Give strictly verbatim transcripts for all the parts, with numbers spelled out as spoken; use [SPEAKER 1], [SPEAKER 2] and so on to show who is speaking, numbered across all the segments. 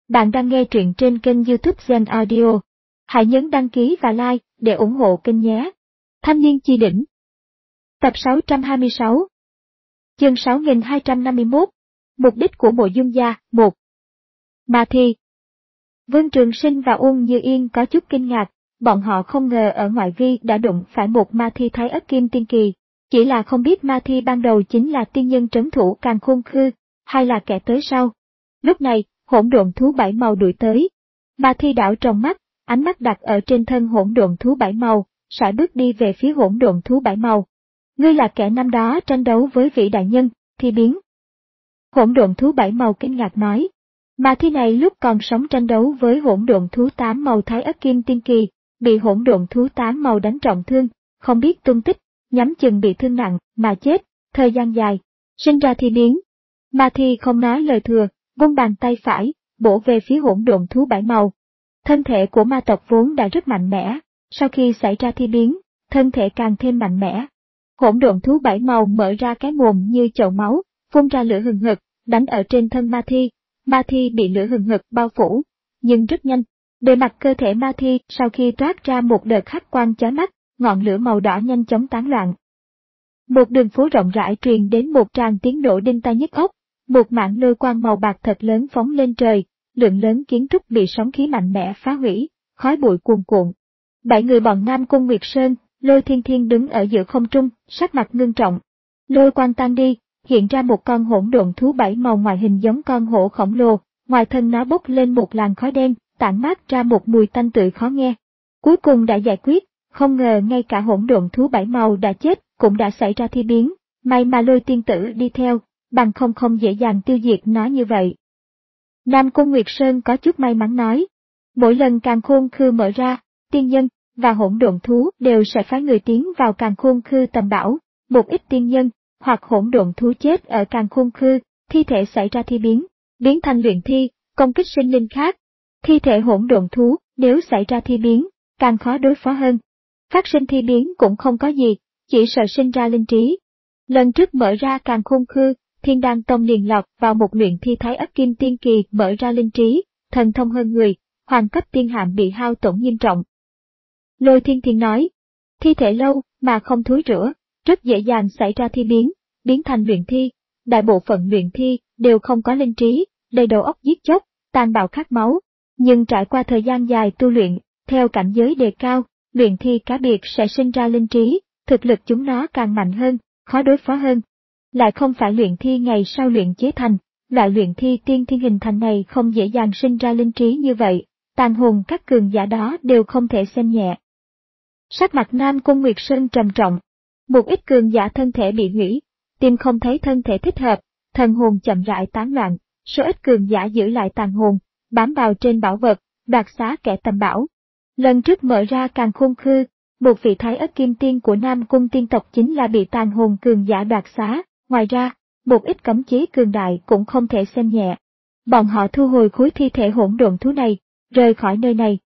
[SPEAKER 1] Bạn đang nghe truyện trên kênh YouTube Zen Audio. Hãy nhấn đăng ký và like để ủng hộ kênh nhé. Thanh niên chi đỉnh. Tập sáu trăm hai mươi sáu. Chương sáu nghìn hai trăm năm mươi mốt. Mục đích của Mộ Dung gia. một. Ma thi. Vương Trường Sinh và Uông Như Yên có chút kinh ngạc, bọn họ không ngờ ở ngoại vi đã đụng phải một ma thi Thái Ất Kim Tiên Kỳ, chỉ là không biết ma thi ban đầu chính là tiên nhân trấn thủ Càn Khôn Khư, hay là kẻ tới sau. Lúc này, hỗn độn thú bảy màu đuổi tới. Ma thi đảo trong mắt, ánh mắt đặt ở trên thân hỗn độn thú bảy màu, sải bước đi về phía hỗn độn thú bảy màu. Ngươi là kẻ năm đó tranh đấu với vị đại nhân, Thi Biến. Hỗn độn thú bảy màu kinh ngạc nói. Ma thi này lúc còn sống tranh đấu với hỗn độn thú tám màu Thái Ất Kim Tiên Kỳ, bị hỗn độn thú tám màu đánh trọng thương, không biết tung tích, nhắm chừng bị thương nặng mà chết, thời gian dài, sinh ra Thi Biến. Ma thi không nói lời thừa, vung bàn tay phải, bổ về phía hỗn độn thú bảy màu. Thân thể của ma tộc vốn đã rất mạnh mẽ, sau khi xảy ra thi biến, thân thể càng thêm mạnh mẽ. Hỗn độn thú bảy màu mở ra cái mồm như chậu máu, phun ra lửa hừng hực, đánh ở trên thân ma thi. Ma thi bị lửa hừng hực bao phủ, nhưng rất nhanh, bề mặt cơ thể ma thi sau khi toát ra một đợt hắc quang chói mắt, ngọn lửa màu đỏ nhanh chóng tán loạn. Một đường phố rộng rãi truyền đến một tràng tiếng nổ đinh tai nhức óc. Một mảng lôi quang màu bạc thật lớn phóng lên trời, lượng lớn kiến trúc bị sóng khí mạnh mẽ phá hủy, khói bụi cuồn cuộn. Bảy người bọn Nam Cung Nguyệt Sơn, Lôi Thiên Thiên đứng ở giữa không trung, sắc mặt ngưng trọng. Lôi quang tan đi, hiện ra một con hỗn độn thú bảy màu ngoại hình giống con hổ khổng lồ, ngoài thân nó bốc lên một làn khói đen, tản mát ra một mùi tanh tưởi khó nghe. Cuối cùng đã giải quyết, không ngờ ngay cả hỗn độn thú bảy màu đã chết, cũng đã xảy ra thi biến, may mà Lôi tiên tử đi theo, bằng không không dễ dàng tiêu diệt nó như vậy. Nam Cung Nguyệt Sơn có chút may mắn nói, mỗi lần Càn Khôn Khư mở ra, tiên nhân và hỗn độn thú đều sẽ phái người tiến vào Càn Khôn Khư tầm bảo, một ít tiên nhân hoặc hỗn độn thú chết ở Càn Khôn Khư, thi thể xảy ra thi biến, biến thành luyện thi, công kích sinh linh khác. Thi thể hỗn độn thú nếu xảy ra thi biến, càng khó đối phó hơn. Phát sinh thi biến cũng không có gì, chỉ sợ sinh ra linh trí. Lần trước mở ra Càn Khôn Khư, Thiên Đan Tông liền lọt vào một luyện thi Thái Ất Kim Tiên Kỳ mở ra linh trí, thần thông hơn người, hoàng cấp tiên hạm bị hao tổn nghiêm trọng. Lôi Thiên Thiên nói, thi thể lâu mà không thối rữa, rất dễ dàng xảy ra thi biến, biến thành luyện thi, đại bộ phận luyện thi đều không có linh trí, đầy đầu óc giết chóc, tàn bạo khát máu, nhưng trải qua thời gian dài tu luyện, theo cảnh giới đề cao, luyện thi cá biệt sẽ sinh ra linh trí, thực lực chúng nó càng mạnh hơn, khó đối phó hơn. Lại không phải luyện thi ngày sau luyện chế thành, loại luyện thi tiên thiên hình thành này không dễ dàng sinh ra linh trí như vậy, tàn hồn các cường giả đó đều không thể xem nhẹ. Sắc mặt Nam Cung Nguyệt Sơn trầm trọng, một ít cường giả thân thể bị hủy, tìm không thấy thân thể thích hợp, thần hồn chậm rãi tán loạn, số ít cường giả giữ lại tàn hồn, bám vào trên bảo vật, đoạt xá kẻ tầm bảo. Lần trước mở ra Càn Khôn Khư, một vị Thái Ất Kim Tiên của Nam Cung tiên tộc chính là bị tàn hồn cường giả đoạt xá. Ngoài ra, một ít cấm chế cường đại cũng không thể xem nhẹ. Bọn họ thu hồi khối thi thể hỗn độn thú này, rời khỏi nơi này.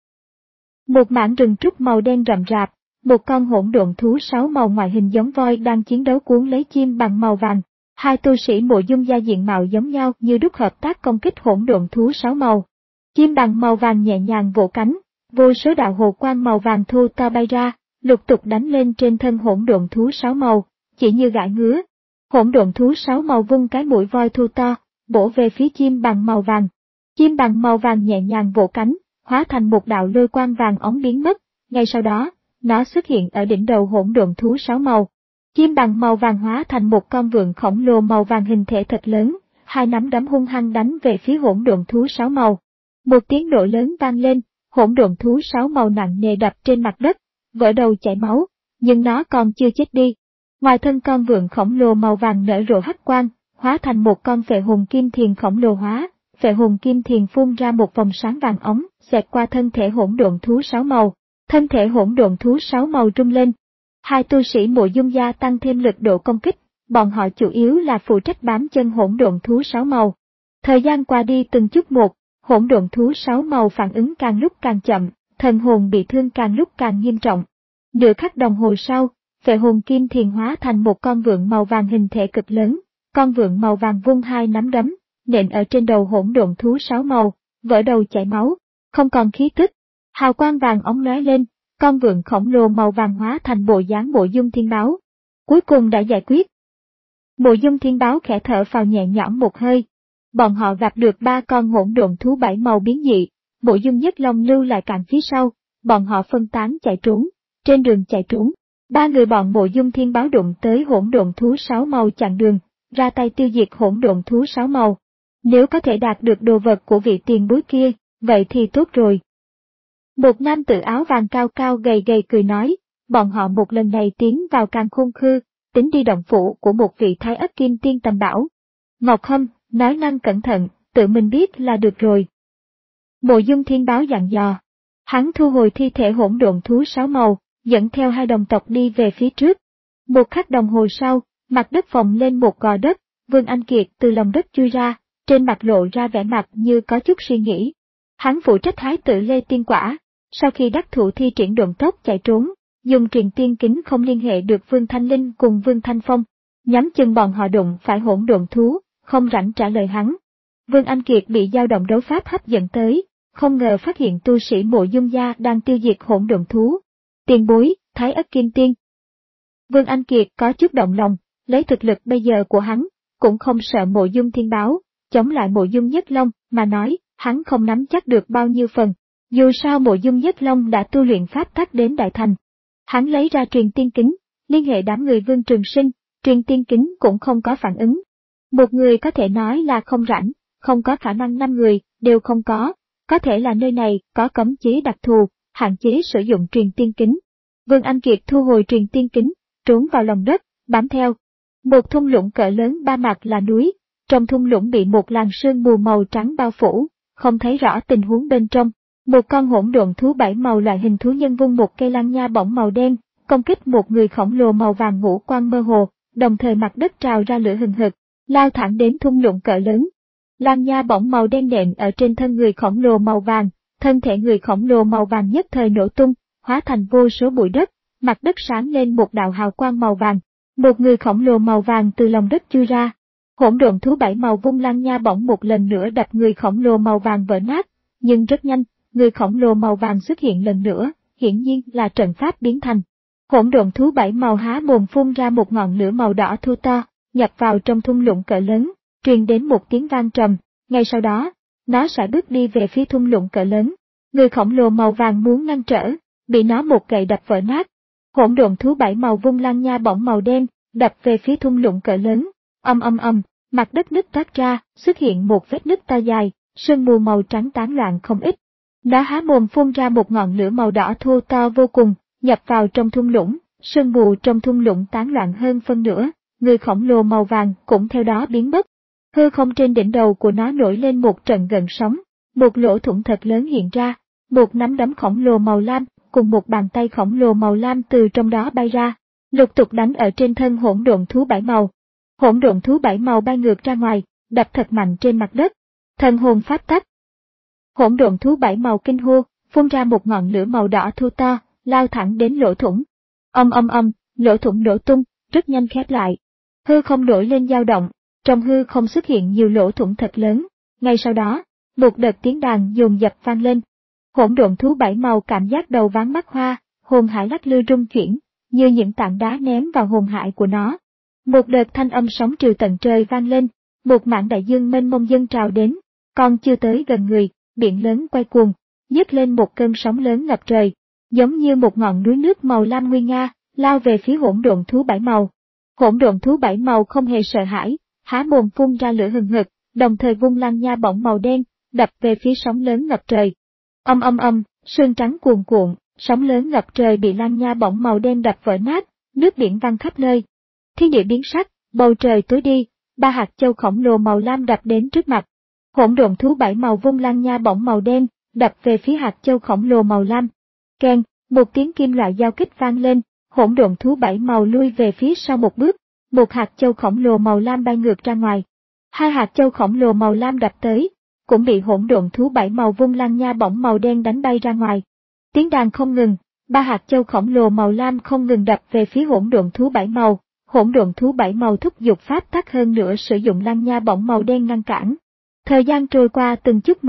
[SPEAKER 1] Một mảng rừng trúc màu đen rậm rạp, một con hỗn độn thú sáu màu ngoại hình giống voi đang chiến đấu cuốn lấy chim bằng màu vàng. Hai tu sĩ Mộ Dung gia diện mạo giống nhau như đúc hợp tác công kích hỗn độn thú sáu màu. Chim bằng màu vàng nhẹ nhàng vỗ cánh, vô số đạo hồ quang màu vàng thô to bay ra, lục tục đánh lên trên thân hỗn độn thú sáu màu, chỉ như gãi ngứa. Hỗn độn thú sáu màu vung cái mũi voi thu to, bổ về phía chim bằng màu vàng. Chim bằng màu vàng nhẹ nhàng vỗ cánh, hóa thành một đạo lôi quang vàng óng biến mất, ngay sau đó, nó xuất hiện ở đỉnh đầu hỗn độn thú sáu màu. Chim bằng màu vàng hóa thành một con vượn khổng lồ màu vàng hình thể thật lớn, hai nắm đấm hung hăng đánh về phía hỗn độn thú sáu màu. Một tiếng nổ lớn vang lên, hỗn độn thú sáu màu nặng nề đập trên mặt đất, vỡ đầu chảy máu, nhưng nó còn chưa chết đi. Ngoài thân con vượn khổng lồ màu vàng nở rộ hắc quang, hóa thành một con phệ hồn kim thiền khổng lồ hóa, phệ hồn kim thiền phun ra một vòng sáng vàng óng, xẹt qua thân thể hỗn độn thú sáu màu, thân thể hỗn độn thú sáu màu rung lên. Hai tu sĩ Mộ Dung gia tăng thêm lực độ công kích, bọn họ chủ yếu là phụ trách bám chân hỗn độn thú sáu màu. Thời gian qua đi từng chút một, hỗn độn thú sáu màu phản ứng càng lúc càng chậm, thần hồn bị thương càng lúc càng nghiêm trọng. Nửa khắc đồng hồ sau, phệ hồn kim thiền hóa thành một con vượn màu vàng hình thể cực lớn, con vượn màu vàng vung hai nắm đấm, nện ở trên đầu hỗn độn thú sáu màu, vỡ đầu chảy máu, không còn khí tức. Hào quang vàng óng lóe lên, con vượn khổng lồ màu vàng hóa thành bộ dáng Mộ Dung Thiên Báo. Cuối cùng đã giải quyết. Mộ Dung Thiên Báo khẽ thở phào nhẹ nhõm một hơi. Bọn họ gặp được ba con hỗn độn thú bảy màu biến dị, Mộ Dung Nhất Long lưu lại cạnh phía sau, bọn họ phân tán chạy trốn. Trên đường chạy trốn, ba người bọn Mộ Dung Thiên Báo đụng tới hỗn độn thú sáu màu chặn đường, ra tay tiêu diệt hỗn độn thú sáu màu. Nếu có thể đạt được đồ vật của vị tiền bối kia, vậy thì tốt rồi. Một nam tử áo vàng cao cao gầy gầy cười nói, bọn họ một lần này tiến vào Càn Khôn Khư, tính đi động phủ của một vị Thái Ất Kim Tiên tầm bảo. Ngọc Hâm, nói năng cẩn thận, tự mình biết là được rồi. Mộ Dung Thiên Báo dặn dò. Hắn thu hồi thi thể hỗn độn thú sáu màu, dẫn theo hai đồng tộc đi về phía trước. Một khắc đồng hồ sau, mặt đất phồng lên một gò đất, Vương Anh Kiệt từ lòng đất chui ra, trên mặt lộ ra vẻ mặt như có chút suy nghĩ. Hắn phụ trách hái tự Lê Tiên Quả, sau khi đắc thủ thi triển độn tốc chạy trốn, dùng truyền tiên kính không liên hệ được Vương Thanh Linh cùng Vương Thanh Phong, nhắm chừng bọn họ đụng phải hỗn độn thú, không rảnh trả lời hắn. Vương Anh Kiệt bị dao động đấu pháp hấp dẫn tới, không ngờ phát hiện tu sĩ Mộ Dung gia đang tiêu diệt hỗn độn thú. Tiền bối, Thái Ất Kim Tiên. Vương Anh Kiệt có chút động lòng, lấy thực lực bây giờ của hắn, cũng không sợ Mộ Dung Thiên Báo, chống lại Mộ Dung Nhất Long, mà nói, hắn không nắm chắc được bao nhiêu phần. Dù sao Mộ Dung Nhất Long đã tu luyện pháp tắc đến đại thành. Hắn lấy ra truyền tiên kính, liên hệ đám người Vương Trường Sinh, truyền tiên kính cũng không có phản ứng. Một người có thể nói là không rảnh, không có khả năng năm người, đều không có. Có thể là nơi này có cấm chế đặc thù, hạn chế sử dụng truyền tiên kính. Vương Anh Kiệt thu hồi truyền tiên kính, trốn vào lòng đất, bám theo. Một thung lũng cỡ lớn ba mặt là núi, trong thung lũng bị một làn sương mù màu trắng bao phủ, không thấy rõ tình huống bên trong. Một con hỗn độn thú bảy màu loại hình thú nhân vung một cây lăng nha bổng màu đen, công kích một người khổng lồ màu vàng ngũ quang mơ hồ, đồng thời mặt đất trào ra lửa hừng hực, lao thẳng đến thung lũng cỡ lớn. Lăng nha bổng màu đen nện ở trên thân người khổng lồ màu vàng, thân thể người khổng lồ màu vàng nhất thời nổ tung, hóa thành vô số bụi đất, mặt đất sáng lên một đạo hào quang màu vàng. Một người khổng lồ màu vàng từ lòng đất chui ra. Hỗn độn thú bảy màu vung lăng nha bổng một lần nữa đập người khổng lồ màu vàng vỡ nát, nhưng rất nhanh, người khổng lồ màu vàng xuất hiện lần nữa, hiển nhiên là trận pháp biến thành. Hỗn độn thú bảy màu há mồm phun ra một ngọn lửa màu đỏ thô to, nhập vào trong thung lũng cỡ lớn, truyền đến một tiếng vang trầm, ngay sau đó, nó sẽ bước đi về phía thung lũng cỡ lớn. Người khổng lồ màu vàng muốn ngăn trở, bị nó một gậy đập vỡ nát. Hỗn độn thú bảy màu vung lăng nha bổng màu đen, đập về phía thung lũng cỡ lớn, âm âm âm, mặt đất nứt toát ra, xuất hiện một vết nứt to dài, sương mù màu trắng tán loạn không ít. Nó há mồm phun ra một ngọn lửa màu đỏ thô to vô cùng, nhập vào trong thung lũng, sương mù trong thung lũng tán loạn hơn phân nửa, người khổng lồ màu vàng cũng theo đó biến mất. Hư không trên đỉnh đầu của nó nổi lên một trận gợn sóng, một lỗ thủng thật lớn hiện ra, một nắm đấm khổng lồ màu lam, cùng một bàn tay khổng lồ màu lam từ trong đó bay ra, lục tục đánh ở trên thân hỗn độn thú bảy màu. Hỗn độn thú bảy màu bay ngược ra ngoài, đập thật mạnh trên mặt đất. Thần hồn pháp tắc. Hỗn độn thú bảy màu kinh hô, phun ra một ngọn lửa màu đỏ thô to, lao thẳng đến lỗ thủng. Âm âm âm, lỗ thủng nổ tung, rất nhanh khép lại. Hư không nổi lên dao động, trong hư không xuất hiện nhiều lỗ thủng thật lớn. Ngay sau đó, một đợt tiếng đàn dồn dập vang lên. Hỗn độn thú bảy màu cảm giác đầu váng mắt hoa, hồn hải lắc lư rung chuyển, như những tảng đá ném vào hồn hải của nó. Một đợt thanh âm sóng triều tận trời vang lên, một mảng đại dương mênh mông dâng trào đến, còn chưa tới gần người, biển lớn quay cuồng, nhấc lên một cơn sóng lớn ngập trời, giống như một ngọn núi nước màu lam nguy nga, lao về phía hỗn độn thú bảy màu. Hỗn độn thú bảy màu không hề sợ hãi, há mồm phun ra lửa hừng hực, đồng thời vung lăng nha bổng màu đen, đập về phía sóng lớn ngập trời. Âm âm âm, sương trắng cuồn cuộn, sóng lớn ngập trời bị lăng nha bổng màu đen đập vỡ nát, nước biển văng khắp nơi. Thiên địa biến sắc, bầu trời tối đi, ba hạt châu khổng lồ màu lam đập đến trước mặt. Hỗn độn thú bảy màu vung lăng nha bổng màu đen, đập về phía hạt châu khổng lồ màu lam. Keng, một tiếng kim loại giao kích vang lên, hỗn độn thú bảy màu lui về phía sau một bước, một hạt châu khổng lồ màu lam bay ngược ra ngoài. Hai hạt châu khổng lồ màu lam đập tới, cũng bị hỗn độn thú bảy màu vung lăng nha bổng màu đen đánh bay ra ngoài. Tiếng đàn không ngừng, ba hạt châu khổng lồ màu lam không ngừng đập về phía hỗn độn thú bảy màu. Hỗn độn thú bảy màu thúc giục pháp tắc hơn nữa sử dụng lăng nha bổng màu đen ngăn cản. Thời gian trôi qua từng chút một,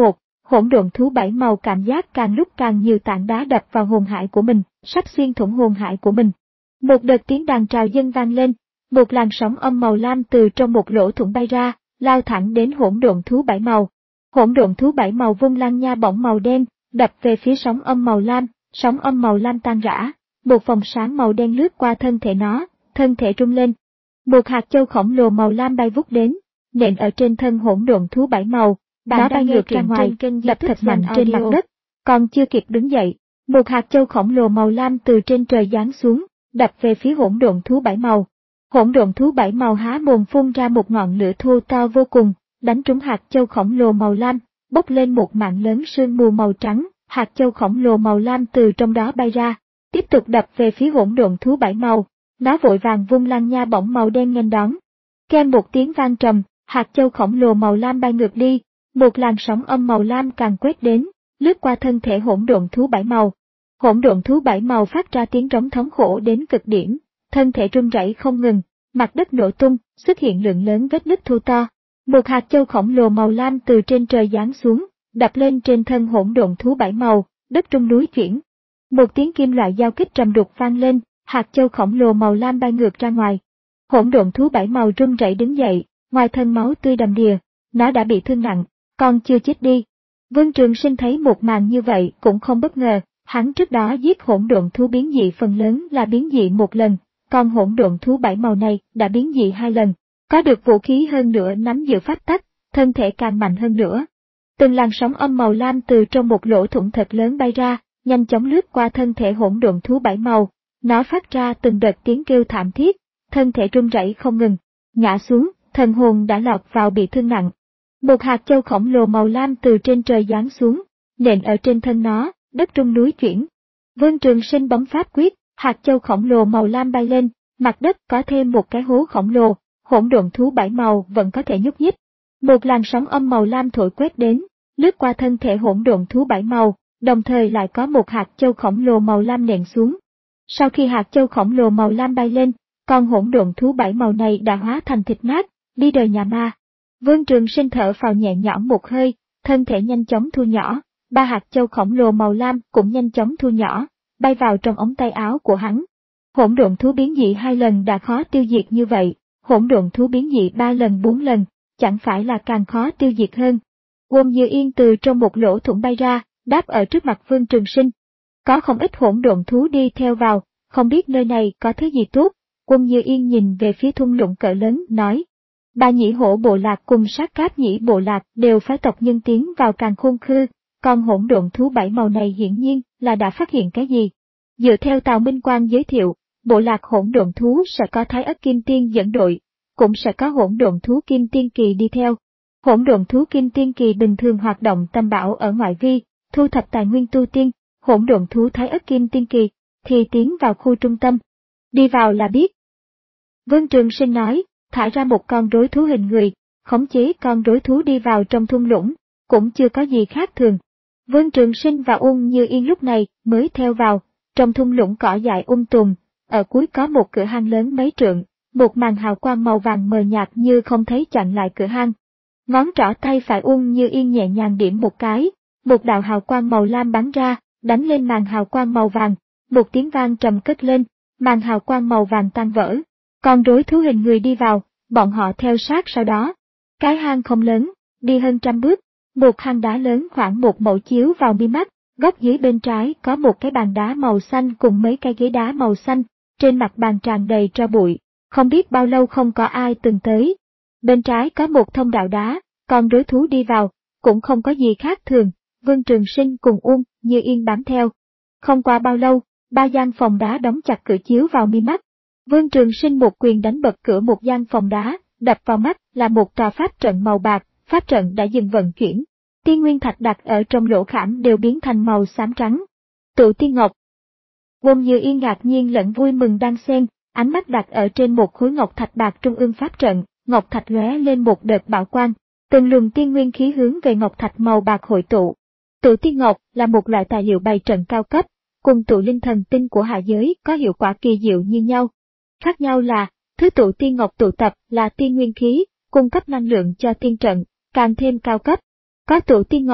[SPEAKER 1] hỗn độn thú bảy màu cảm giác càng lúc càng nhiều tảng đá đập vào hồn hải của mình, sắp xuyên thủng hồn hải của mình. Một đợt tiếng đàn trào dâng vang lên, một làn sóng âm màu lam từ trong một lỗ thủng bay ra, lao thẳng đến hỗn độn thú bảy màu. Hỗn độn thú bảy màu vung lan nha bổng màu đen, đập về phía sóng âm màu lam, sóng âm màu lam tan rã, một vòng sáng màu đen lướt qua thân thể nó, thân thể rung lên. Một hạt châu khổng lồ màu lam bay vút đến, nện ở trên thân hỗn độn thú bảy màu, nó bay ngược ra ngoài, đập thật mạnh trên mặt đất, còn chưa kịp đứng dậy, một hạt châu khổng lồ màu lam từ trên trời giáng xuống, đập về phía hỗn độn thú bảy màu. Hỗn độn thú bảy màu há mồm phun ra một ngọn lửa thô to vô cùng, đánh trúng hạt châu khổng lồ màu lam, bốc lên một mảng lớn sương mù màu trắng, hạt châu khổng lồ màu lam từ trong đó bay ra, tiếp tục đập về phía hỗn độn thú bảy màu. Nó vội vàng vung lan nha bổng màu đen nghênh đón. Keng một tiếng vang trầm, hạt châu khổng lồ màu lam bay ngược đi, một làn sóng âm màu lam càng quét đến, lướt qua thân thể hỗn độn thú bảy màu. Hỗn độn thú bảy màu phát ra tiếng trống thống khổ đến cực điểm, thân thể run rẩy không ngừng, mặt đất nổ tung, xuất hiện lượng lớn vết nứt thô to. Một hạt châu khổng lồ màu lam từ trên trời giáng xuống, đập lên trên thân hỗn độn thú bảy màu, đất rung núi chuyển. Một tiếng kim loại giao kích trầm đục vang lên, hạt châu khổng lồ màu lam bay ngược ra ngoài. Hỗn độn thú bảy màu run rẩy đứng dậy, ngoài thân máu tươi đầm đìa, nó đã bị thương nặng, còn chưa chết đi. Vương Trường Sinh thấy một màn như vậy cũng không bất ngờ, hắn trước đó giết hỗn độn thú biến dị phần lớn là biến dị một lần, còn hỗn độn thú bảy màu này đã biến dị hai lần, có được vũ khí hơn nữa nắm giữ pháp tắc, thân thể càng mạnh hơn nữa. Từng làn sóng âm màu lam từ trong một lỗ thủng thật lớn bay ra, nhanh chóng lướt qua thân thể hỗn độn thú bảy màu, nó phát ra từng đợt tiếng kêu thảm thiết, thân thể run rẩy không ngừng, ngã xuống, thần hồn đã lọt vào bị thương nặng. Một hạt châu khổng lồ màu lam từ trên trời giáng xuống, nện ở trên thân nó, đất rung núi chuyển. Vương Trường Sinh bấm pháp quyết, hạt châu khổng lồ màu lam bay lên, mặt đất có thêm một cái hố khổng lồ, hỗn độn thú bảy màu vẫn có thể nhúc nhích. Một làn sóng âm màu lam thổi quét đến, lướt qua thân thể hỗn độn thú bảy màu, đồng thời lại có một hạt châu khổng lồ màu lam nện xuống. Sau khi hạt châu khổng lồ màu lam bay lên, con hỗn độn thú bảy màu này đã hóa thành thịt nát, đi đời nhà ma. Vương Trường Sinh thở phào nhẹ nhõm một hơi, thân thể nhanh chóng thu nhỏ, ba hạt châu khổng lồ màu lam cũng nhanh chóng thu nhỏ, bay vào trong ống tay áo của hắn. Hỗn độn thú biến dị hai lần đã khó tiêu diệt như vậy, hỗn độn thú biến dị ba lần bốn lần, chẳng phải là càng khó tiêu diệt hơn. Uông Như Yên từ trong một lỗ thủng bay ra, đáp ở trước mặt Vương Trường Sinh. Có không ít hỗn độn thú đi theo vào, không biết nơi này có thứ gì tốt. Uông Như Yên nhìn về phía thung lũng cỡ lớn, nói. Ba nhĩ hổ bộ lạc cùng sát cáp nhĩ bộ lạc đều phái tộc nhân tiến vào Càn Khôn Khư, còn hỗn độn thú bảy màu này hiển nhiên là đã phát hiện cái gì. Dựa theo Tào Minh Quang giới thiệu, bộ lạc hỗn độn thú sẽ có Thái Ất Kim Tiên dẫn đội, cũng sẽ có hỗn độn thú Kim Tiên Kỳ đi theo. Hỗn độn thú Kim Tiên Kỳ bình thường hoạt động tầm bảo ở ngoại vi, thu thập tài nguyên tu tiên, hỗn độn thú Thái Ất Kim Tiên Kỳ thì tiến vào khu trung tâm. Đi vào là biết. Vương Trường Sinh nói, thả ra một con rối thú hình người, khống chế con rối thú đi vào trong thung lũng, cũng chưa có gì khác thường. Vương Trường Sinh và Uông Như Yên lúc này mới theo vào, trong thung lũng cỏ dại um tùm, ở cuối có một cửa hang lớn mấy trượng, một màn hào quang màu vàng mờ nhạt như không thấy chặn lại cửa hang. Ngón trỏ tay phải Uông Như Yên nhẹ nhàng điểm một cái, một đạo hào quang màu lam bắn ra, đánh lên màn hào quang màu vàng, một tiếng vang trầm cất lên, màn hào quang màu vàng tan vỡ. Con rối thú hình người đi vào, bọn họ theo sát sau đó. Cái hang không lớn, đi hơn trăm bước, một hang đá lớn khoảng một mẫu chiếu vào mi mắt, góc dưới bên trái có một cái bàn đá màu xanh cùng mấy cái ghế đá màu xanh, trên mặt bàn tràn đầy tro bụi, không biết bao lâu không có ai từng tới. Bên trái có một thông đạo đá, con rối thú đi vào, cũng không có gì khác thường, Vương Trường Sinh cùng Uông Như Yên bám theo. Không qua bao lâu, ba gian phòng đá đóng chặt cửa chiếu vào mi mắt. Vương Trường Sinh một quyền đánh bật cửa một gian phòng đá, đập vào mắt là một tòa pháp trận màu bạc, pháp trận đã dừng vận chuyển. Tiên nguyên thạch đặt ở trong lỗ khảm đều biến thành màu xám trắng. Tụ tiên ngọc. Uông Như Yên ngạc nhiên lẫn vui mừng đang xen, ánh mắt đặt ở trên một khối ngọc thạch bạc trung ương pháp trận, ngọc thạch lóe lên một đợt bảo quang, từng luồng tiên nguyên khí hướng về ngọc thạch màu bạc hội tụ. Tụ tiên ngọc là một loại tài liệu bày trận cao cấp, cùng tụ linh thần tinh của hạ giới có hiệu quả kỳ diệu như nhau. Khác nhau là, thứ tụ tiên ngọc tụ tập là tiên nguyên khí, cung cấp năng lượng cho tiên trận, càng thêm cao cấp. Có tụ tiên ngọc,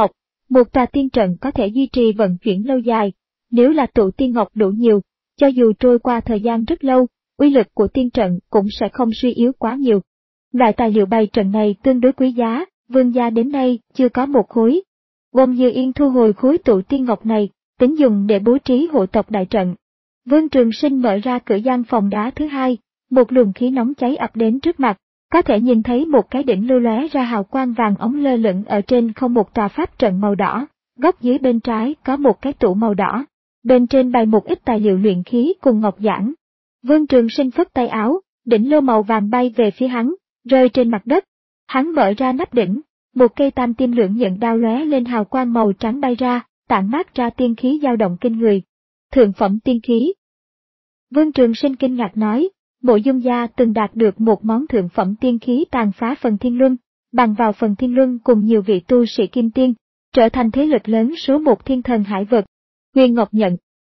[SPEAKER 1] Một tòa tiên trận có thể duy trì vận chuyển lâu dài, nếu là tụ tiên ngọc đủ nhiều, cho dù trôi qua thời gian rất lâu, uy lực của tiên trận cũng sẽ không suy yếu quá nhiều. Loại tài liệu bày trận này tương đối quý giá, vương gia đến nay chưa có một khối. Bông Như Yên thu hồi khối tụ tiên ngọc này, tính dùng để bố trí hộ tộc đại trận. Vương Trường Sinh mở ra cửa gian phòng đá thứ hai, một luồng khí nóng cháy ập đến trước mặt, có thể nhìn thấy một cái đỉnh lưu lóe ra hào quang vàng ống lơ lửng ở trên không một tòa pháp trận màu đỏ, góc dưới bên trái có một cái tủ màu đỏ, bên trên bày một ít tài liệu luyện khí cùng ngọc giản. Vương Trường Sinh phất tay áo, đỉnh lô màu vàng bay về phía hắn, rơi trên mặt đất. Hắn mở ra nắp đỉnh, một cây tam tim lưỡng nhận đao lóe lên hào quang màu trắng bay ra, tản mát ra tiên khí dao động kinh người. Thượng phẩm tiên khí. Vương Trường Sinh kinh ngạc nói, Mộ Dung gia từng đạt được một món thượng phẩm tiên khí tàn phá phần thiên luân, bằng vào phần thiên luân cùng nhiều vị tu sĩ kim tiên, trở thành thế lực lớn số một thiên thần hải vực. Huyền Ngọc Nhận.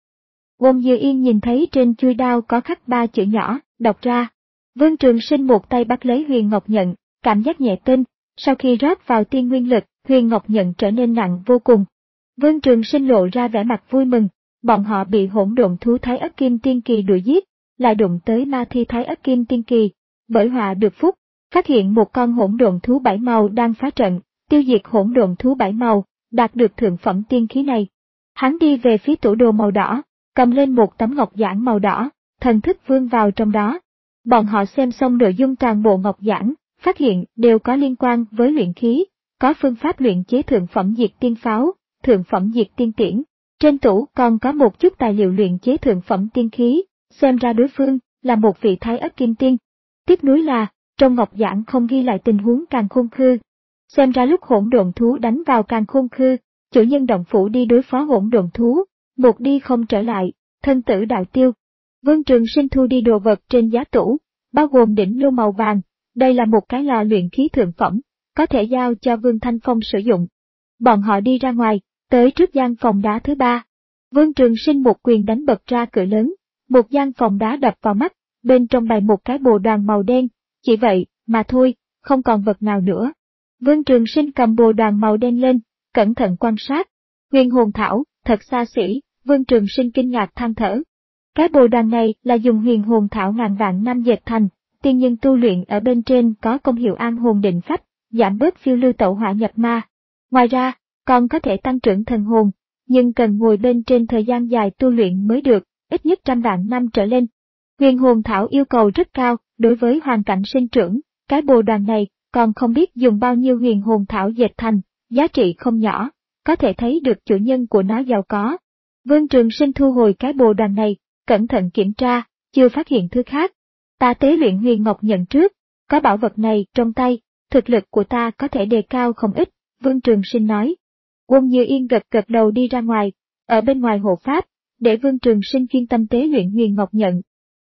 [SPEAKER 1] Bông Như Yên nhìn thấy trên chuôi đao có khắc ba chữ nhỏ, đọc ra. Vương Trường Sinh một tay bắt lấy Huyền Ngọc Nhận, cảm giác nhẹ tinh, sau khi rót vào tiên nguyên lực, Huyền Ngọc Nhận trở nên nặng vô cùng. Vương Trường Sinh lộ ra vẻ mặt vui mừng, bọn họ bị hỗn độn thú Thái Ất Kim Tiên Kỳ đuổi giết, lại đụng tới ma thi Thái Ất Kim Tiên Kỳ, bởi họa được phúc, phát hiện một con hỗn độn thú bảy màu đang phá trận, tiêu diệt hỗn độn thú bảy màu, đạt được thượng phẩm tiên khí này. Hắn đi về phía tủ đồ màu đỏ, cầm lên một tấm ngọc giản màu đỏ, thần thức vươn vào trong đó. Bọn họ xem xong nội dung toàn bộ ngọc giản, phát hiện đều có liên quan với luyện khí, có phương pháp luyện chế thượng phẩm diệt tiên pháo, thượng phẩm diệt tiên tiễn. Trên tủ còn có một chút tài liệu luyện chế thượng phẩm tiên khí, xem ra đối phương là một vị Thái Ất Kim Tiên. Tiếc nuối là, trong ngọc giản không ghi lại tình huống Càn Khôn Khư. Xem ra lúc hỗn độn thú đánh vào Càn Khôn Khư, chủ nhân động phủ đi đối phó hỗn độn thú, một đi không trở lại, thân tử đạo tiêu. Vương Trường Sinh thu đi đồ vật trên giá tủ, bao gồm đỉnh lô màu vàng, đây là một cái lò luyện khí thượng phẩm, có thể giao cho Vương Thanh Phong sử dụng. Bọn họ đi ra ngoài, tới trước gian phòng đá thứ ba. Vương Trường Sinh một quyền đánh bật ra cửa lớn, một gian phòng đá đập vào mắt, bên trong bày một cái bồ đoàn màu đen, chỉ vậy mà thôi, không còn vật nào nữa. Vương Trường Sinh cầm bồ đoàn màu đen lên, cẩn thận quan sát. Huyền hồn thảo, thật xa xỉ, Vương Trường Sinh kinh ngạc than thở. Cái bồ đoàn này là dùng huyền hồn thảo ngàn vạn năm dệt thành, tiên nhân tu luyện ở bên trên có công hiệu an hồn định phách, giảm bớt phiêu lưu tẩu hỏa nhập ma. Ngoài ra, còn có thể tăng trưởng thần hồn, nhưng cần ngồi bên trên thời gian dài tu luyện mới được, ít nhất trăm vạn năm trở lên. Huyền hồn thảo yêu cầu rất cao, đối với hoàn cảnh sinh trưởng, cái bồ đoàn này còn không biết dùng bao nhiêu huyền hồn thảo dệt thành, giá trị không nhỏ, có thể thấy được chủ nhân của nó giàu có. Vương Trường Sinh thu hồi cái bồ đoàn này, cẩn thận kiểm tra, chưa phát hiện thứ khác. Ta tế luyện Huyền Ngọc Nhận trước, có bảo vật này trong tay, thực lực của ta có thể đề cao không ít, Vương Trường Sinh nói. Bông Như Yên gật gật đầu đi ra ngoài, ở bên ngoài hộ pháp, để Vương Trường Sinh chuyên tâm tế luyện Huyền Ngọc Nhận.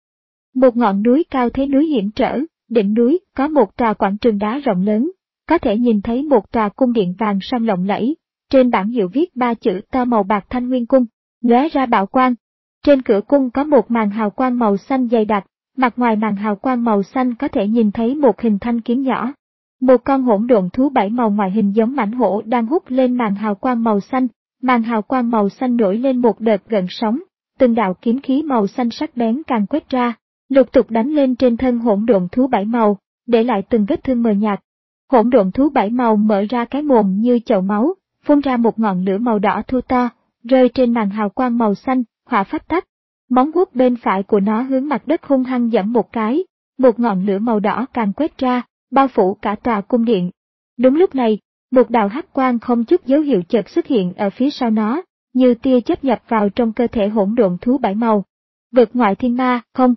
[SPEAKER 1] Một ngọn núi cao thế núi hiểm trở, đỉnh núi có một tòa quảng trường đá rộng lớn, có thể nhìn thấy một tòa cung điện vàng son lộng lẫy, trên bảng hiệu viết ba chữ to màu bạc Thanh Nguyên Cung, lóe ra bảo quang. Trên cửa cung có một màn hào quang màu xanh dày đặc, mặt ngoài màn hào quang màu xanh có thể nhìn thấy một hình thanh kiếm nhỏ. Một con hỗn độn thú bảy màu ngoại hình giống mãnh hổ đang hút lên màn hào quang màu xanh, màn hào quang màu xanh nổi lên một đợt gợn sóng, từng đạo kiếm khí màu xanh sắc bén càng quét ra, lục tục đánh lên trên thân hỗn độn thú bảy màu, để lại từng vết thương mờ nhạt. Hỗn độn thú bảy màu mở ra cái mồm như chậu máu, phun ra một ngọn lửa màu đỏ thô to, rơi trên màn hào quang màu xanh, hỏa pháp tắc. Móng vuốt bên phải của nó hướng mặt đất hung hăng giẫm một cái, một ngọn lửa màu đỏ càng quét ra, bao phủ cả tòa cung điện. Đúng lúc này, một đạo hắc quang không chút dấu hiệu chợt xuất hiện ở phía sau nó, như tia chớp nhập vào trong cơ thể hỗn độn thú bảy màu. Vực ngoại thiên ma, không.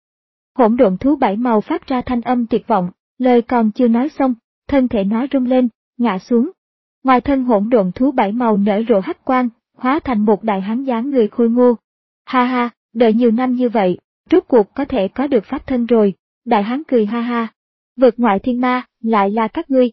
[SPEAKER 1] Hỗn độn thú bảy màu phát ra thanh âm tuyệt vọng, lời còn chưa nói xong, thân thể nó rung lên, ngã xuống. Ngoài thân hỗn độn thú bảy màu nở rộ hắc quang, hóa thành một đại hán dáng người khôi ngô. Ha ha, đợi nhiều năm như vậy, rốt cuộc có thể có được pháp thân rồi, đại hán cười ha ha. Vực ngoại thiên ma, lại là các ngươi.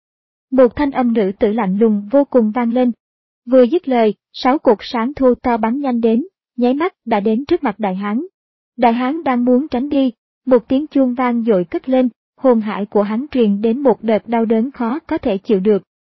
[SPEAKER 1] Một thanh âm nữ tử lạnh lùng vô cùng vang lên. Vừa dứt lời, sáu cột sáng thô to bắn nhanh đến, nháy mắt đã đến trước mặt đại hán. Đại hán đang muốn tránh đi, một tiếng chuông vang dội cất lên, hồn hải của hắn truyền đến một đợt đau đớn khó có thể chịu được,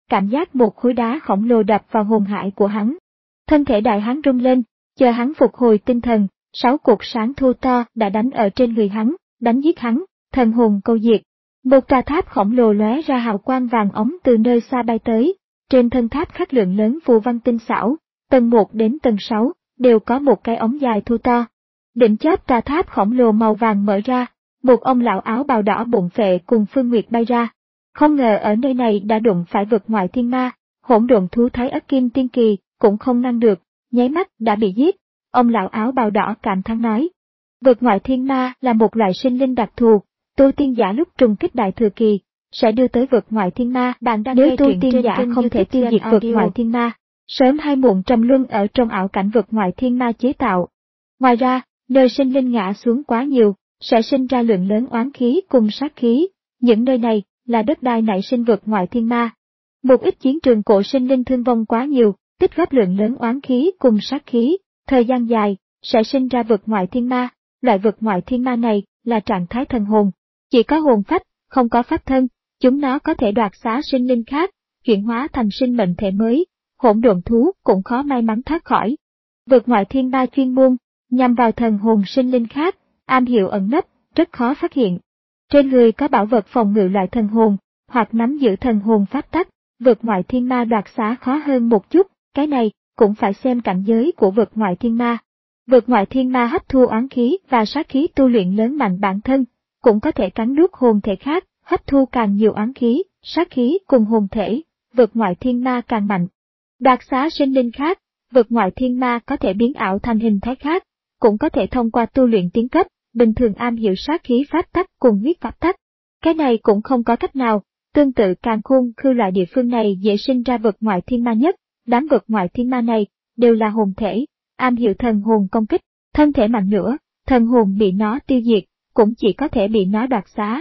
[SPEAKER 1] cảm giác một khối đá khổng lồ đập vào hồn hải của hắn. Thân thể đại hán rung lên, chờ hắn phục hồi tinh thần, sáu cột sáng thô to đã đánh ở trên người hắn, đánh giết hắn, thần hồn câu diệt. Một tòa tháp khổng lồ lóe ra hào quang vàng óng từ nơi xa bay tới, trên thân tháp khắc lượng lớn phù văn tinh xảo, tầng một đến tầng sáu đều có một cái ống dài thô to. Đỉnh chóp tòa tháp khổng lồ màu vàng mở ra, một ông lão áo bào đỏ bụng phệ cùng Phương Nguyệt bay ra. Không ngờ ở nơi này đã đụng phải vực ngoại thiên ma, hỗn độn thú Thái Ất Kim Tiên Kỳ cũng không ngăn được, nháy mắt đã bị giết. Ông lão áo bào đỏ cảm thán nói, vực ngoại thiên ma là một loại sinh linh đặc thù, tu tiên giả lúc trùng kích đại thừa kỳ sẽ đưa tới vực ngoại thiên ma. Bạn đang nếu tu tiên giả không thể tiêu diệt vực ngoại thiên ma, sớm hay muộn trầm luân ở trong ảo cảnh vực ngoại thiên ma chế tạo. Ngoài ra, nơi sinh linh ngã xuống quá nhiều, sẽ sinh ra lượng lớn oán khí cùng sát khí, những nơi này là đất đai nảy sinh vực ngoại thiên ma. Một ít chiến trường cổ sinh linh thương vong quá nhiều, tích góp lượng lớn oán khí cùng sát khí, thời gian dài, sẽ sinh ra vực ngoại thiên ma. Loại vực ngoại thiên ma này là trạng thái thần hồn, chỉ có hồn phách, không có pháp thân, chúng nó có thể đoạt xá sinh linh khác, chuyển hóa thành sinh mệnh thể mới, hỗn độn thú cũng khó may mắn thoát khỏi. Vực ngoại thiên ma chuyên môn, nhằm vào thần hồn sinh linh khác, am hiểu ẩn nấp, rất khó phát hiện. Trên người có bảo vật phòng ngự loại thần hồn, hoặc nắm giữ thần hồn pháp tắc, vực ngoại thiên ma đoạt xá khó hơn một chút, cái này cũng phải xem cảnh giới của vực ngoại thiên ma. Vực ngoại thiên ma hấp thu oán khí và sát khí tu luyện lớn mạnh bản thân, cũng có thể cắn nuốt hồn thể khác, hấp thu càng nhiều oán khí, sát khí cùng hồn thể, vực ngoại thiên ma càng mạnh. Đoạt xá sinh linh khác, vực ngoại thiên ma có thể biến ảo thành hình thái khác, cũng có thể thông qua tu luyện tiến cấp, bình thường am hiểu sát khí pháp tắc cùng huyết pháp tắc. Cái này cũng không có cách nào, tương tự Càn Khôn Khư loại địa phương này dễ sinh ra vực ngoại thiên ma nhất, đám vực ngoại thiên ma này đều là hồn thể, am hiểu thần hồn công kích, thân thể mạnh nữa, thần hồn bị nó tiêu diệt, cũng chỉ có thể bị nó đoạt xá.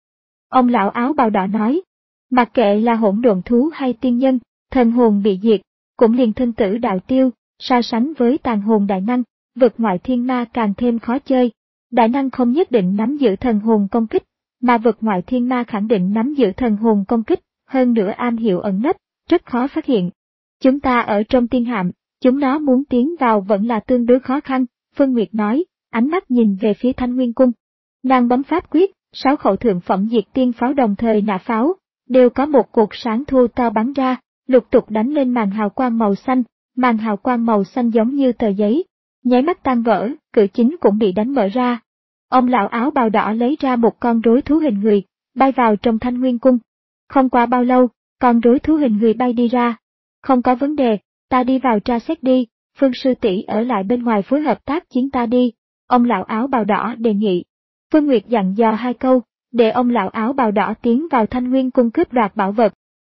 [SPEAKER 1] Ông lão áo bào đỏ nói, mặc kệ là hỗn độn thú hay tiên nhân, thần hồn bị diệt, cũng liền thân tử đạo tiêu, so sánh với tàn hồn đại năng, vực ngoại thiên ma càng thêm khó chơi. Đại năng không nhất định nắm giữ thần hồn công kích, mà vực ngoại thiên ma khẳng định nắm giữ thần hồn công kích, hơn nữa am hiểu ẩn nấp, rất khó phát hiện. Chúng ta ở trong tiên hạm, chúng nó muốn tiến vào vẫn là tương đối khó khăn, Phương Nguyệt nói, ánh mắt nhìn về phía Thanh Nguyên Cung. Nàng bấm pháp quyết, sáu khẩu thượng phẩm diệt tiên pháo đồng thời nã pháo, đều có một cột sáng thô to bắn ra, lục tục đánh lên màn hào quang màu xanh, màn hào quang màu xanh giống như tờ giấy, nháy mắt tan vỡ, cửa chính cũng bị đánh mở ra. Ông lão áo bào đỏ lấy ra một con rối thú hình người, bay vào trong Thanh Nguyên Cung. Không qua bao lâu, con rối thú hình người bay đi ra. Không có vấn đề, ta đi vào tra xét đi, Phương sư tỷ ở lại bên ngoài phối hợp tác chiến ta đi, ông lão áo bào đỏ đề nghị. Phương Nguyệt dặn dò hai câu, để ông lão áo bào đỏ tiến vào Thanh Nguyên Cung cướp đoạt bảo vật.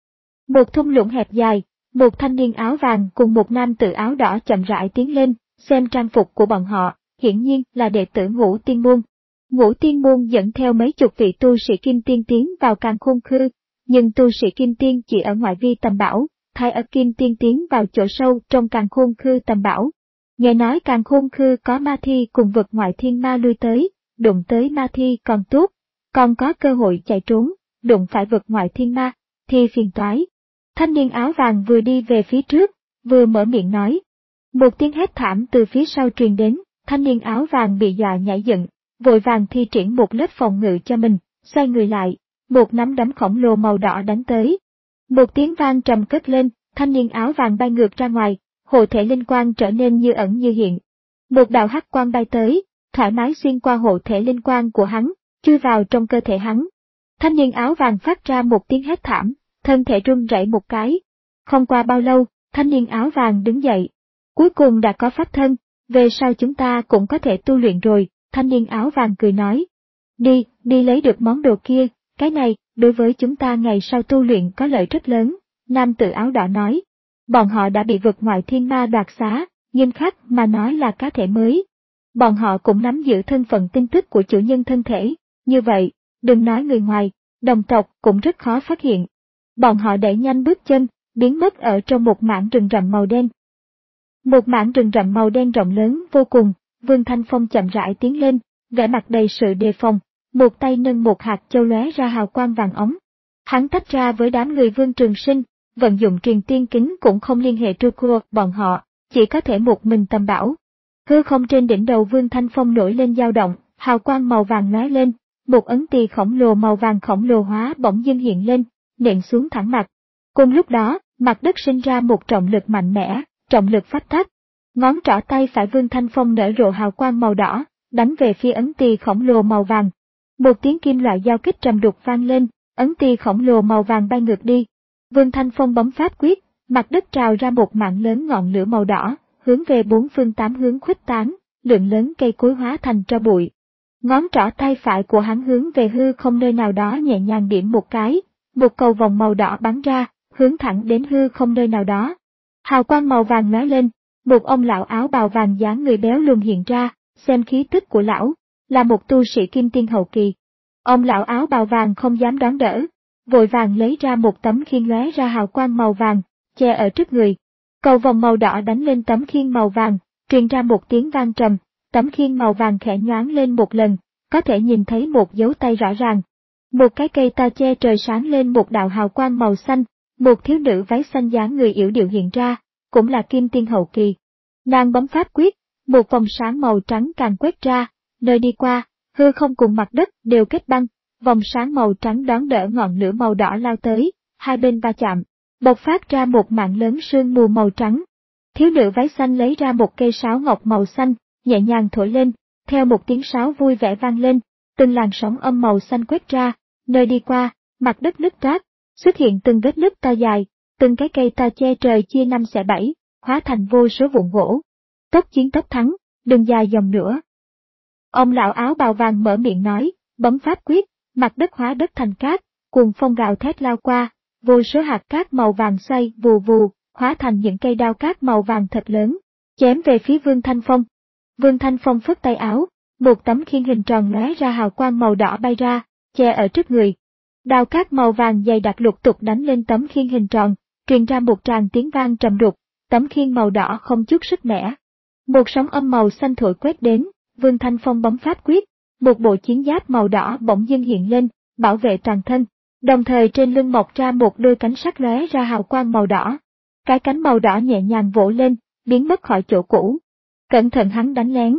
[SPEAKER 1] Một thung lũng hẹp dài, một thanh niên áo vàng cùng một nam tử áo đỏ chậm rãi tiến lên, xem trang phục của bọn họ, hiển nhiên là đệ tử Ngũ Tiên Môn. Ngũ Tiên Môn dẫn theo mấy chục vị tu sĩ kim tiên tiến vào Càn Khôn Khư, nhưng tu sĩ kim tiên chỉ ở ngoại vi tầm bảo, Thái Ất Kim Tiên tiến vào chỗ sâu trong Càn Khôn Khư tầm bảo. Nghe nói Càn Khôn Khư có ma thi cùng vực ngoại thiên ma lui tới, đụng tới ma thi còn tốt, còn có cơ hội chạy trốn, đụng phải vực ngoại thiên ma, thì phiền toái. Thanh niên áo vàng vừa đi về phía trước, vừa mở miệng nói. Một tiếng hét thảm từ phía sau truyền đến, thanh niên áo vàng bị dọa nhảy dựng, vội vàng thi triển một lớp phòng ngự cho mình, xoay người lại, một nắm đấm khổng lồ màu đỏ đánh tới. Một tiếng vang trầm cất lên, thanh niên áo vàng bay ngược ra ngoài, hộ thể linh quang trở nên như ẩn như hiện. Một đạo hắc quang bay tới, thoải mái xuyên qua hộ thể linh quang của hắn, chui vào trong cơ thể hắn. Thanh niên áo vàng phát ra một tiếng hét thảm, thân thể run rẩy một cái. Không qua bao lâu, thanh niên áo vàng đứng dậy. Cuối cùng đã có pháp thân, về sau chúng ta cũng có thể tu luyện rồi, thanh niên áo vàng cười nói. Đi, đi lấy được món đồ kia, cái này, đối với chúng ta ngày sau tu luyện có lợi rất lớn, nam tử áo đỏ nói. Bọn họ đã bị vực ngoại thiên ma đoạt xá, nghiêm khắc mà nói là cá thể mới. Bọn họ cũng nắm giữ thân phận tin tức của chủ nhân thân thể, như vậy, đừng nói người ngoài, đồng tộc cũng rất khó phát hiện. Bọn họ đẩy nhanh bước chân, biến mất ở trong một mảng rừng rậm màu đen. Một mảng rừng rậm màu đen rộng lớn vô cùng, Vương Thanh Phong chậm rãi tiến lên, vẻ mặt đầy sự đề phòng, một tay nâng một hạt châu lóe ra hào quang vàng óng. Hắn tách ra với đám người Vương Trường Sinh, vận dụng truyền tiên kính cũng không liên hệ tru cua bọn họ, chỉ có thể một mình tầm bảo. Hư không trên đỉnh đầu Vương Thanh Phong nổi lên dao động, hào quang màu vàng lóe lên, một ấn tỳ khổng lồ màu vàng khổng lồ hóa bỗng dưng hiện lên, nện xuống thẳng mặt. Cùng lúc đó, mặt đất sinh ra một trọng lực mạnh mẽ, trọng lực pháp tắc. Ngón trỏ tay phải Vương Thanh Phong nở rộ hào quang màu đỏ, đánh về phía ấn tỳ khổng lồ màu vàng. Một tiếng kim loại giao kích trầm đục vang lên, ấn tỳ khổng lồ màu vàng bay ngược đi. Vương Thanh Phong bấm pháp quyết, mặt đất trào ra một mạng lớn ngọn lửa màu đỏ, hướng về bốn phương tám hướng khuếch tán, lượng lớn cây cối hóa thành tro bụi. Ngón trỏ tay phải của hắn hướng về hư không nơi nào đó nhẹ nhàng điểm một cái, một cầu vòng màu đỏ bắn ra, hướng thẳng đến hư không nơi nào đó. Hào quang màu vàng lóe lên, một ông lão áo bào vàng dáng người béo lùn hiện ra, xem khí tức của lão, là một tu sĩ kim tiên hậu kỳ. Ông lão áo bào vàng không dám đón đỡ, vội vàng lấy ra một tấm khiên lóe ra hào quang màu vàng, che ở trước người. Cầu vòng màu đỏ đánh lên tấm khiên màu vàng, truyền ra một tiếng vang trầm, tấm khiên màu vàng khẽ nhoáng lên một lần, có thể nhìn thấy một dấu tay rõ ràng. Một cái cây ta che trời sáng lên một đạo hào quang màu xanh, một thiếu nữ váy xanh dáng người yểu điệu hiện ra, cũng là kim tiên hậu kỳ. Nàng bấm pháp quyết, một vòng sáng màu trắng càng quét ra, nơi đi qua, hư không cùng mặt đất đều kết băng, vòng sáng màu trắng đón đỡ ngọn lửa màu đỏ lao tới, hai bên va chạm, bộc phát ra một mạng lớn sương mù màu trắng. Thiếu nữ váy xanh lấy ra một cây sáo ngọc màu xanh, nhẹ nhàng thổi lên, theo một tiếng sáo vui vẻ vang lên, từng làn sóng âm màu xanh quét ra, nơi đi qua, mặt đất nứt toát, xuất hiện từng vết nứt to dài, từng cái cây ta che trời chia năm xẻ bảy, hóa thành vô số vụn gỗ. Tốc chiến tốc thắng, đừng dài dòng nữa. Ông lão áo bào vàng mở miệng nói, bấm pháp quyết, mặt đất hóa đất thành cát, cuồng phong gào thét lao qua, vô số hạt cát màu vàng xoay vù vù, hóa thành những cây đao cát màu vàng thật lớn, chém về phía Vương Thanh Phong. Vương Thanh Phong phất tay áo, một tấm khiên hình tròn lóe ra hào quang màu đỏ bay ra, che ở trước người. Đao cát màu vàng dày đặc lục tục đánh lên tấm khiên hình tròn, truyền ra một tràng tiếng vang trầm đục, tấm khiên màu đỏ không chút sức mẻ. Một sóng âm màu xanh thổi quét đến, Vương Thanh Phong bấm pháp quyết, một bộ chiến giáp màu đỏ bỗng dưng hiện lên, bảo vệ toàn thân, đồng thời trên lưng mọc ra một đôi cánh sắc lóe ra hào quang màu đỏ. Cái cánh màu đỏ nhẹ nhàng vỗ lên, biến mất khỏi chỗ cũ. Cẩn thận hắn đánh lén.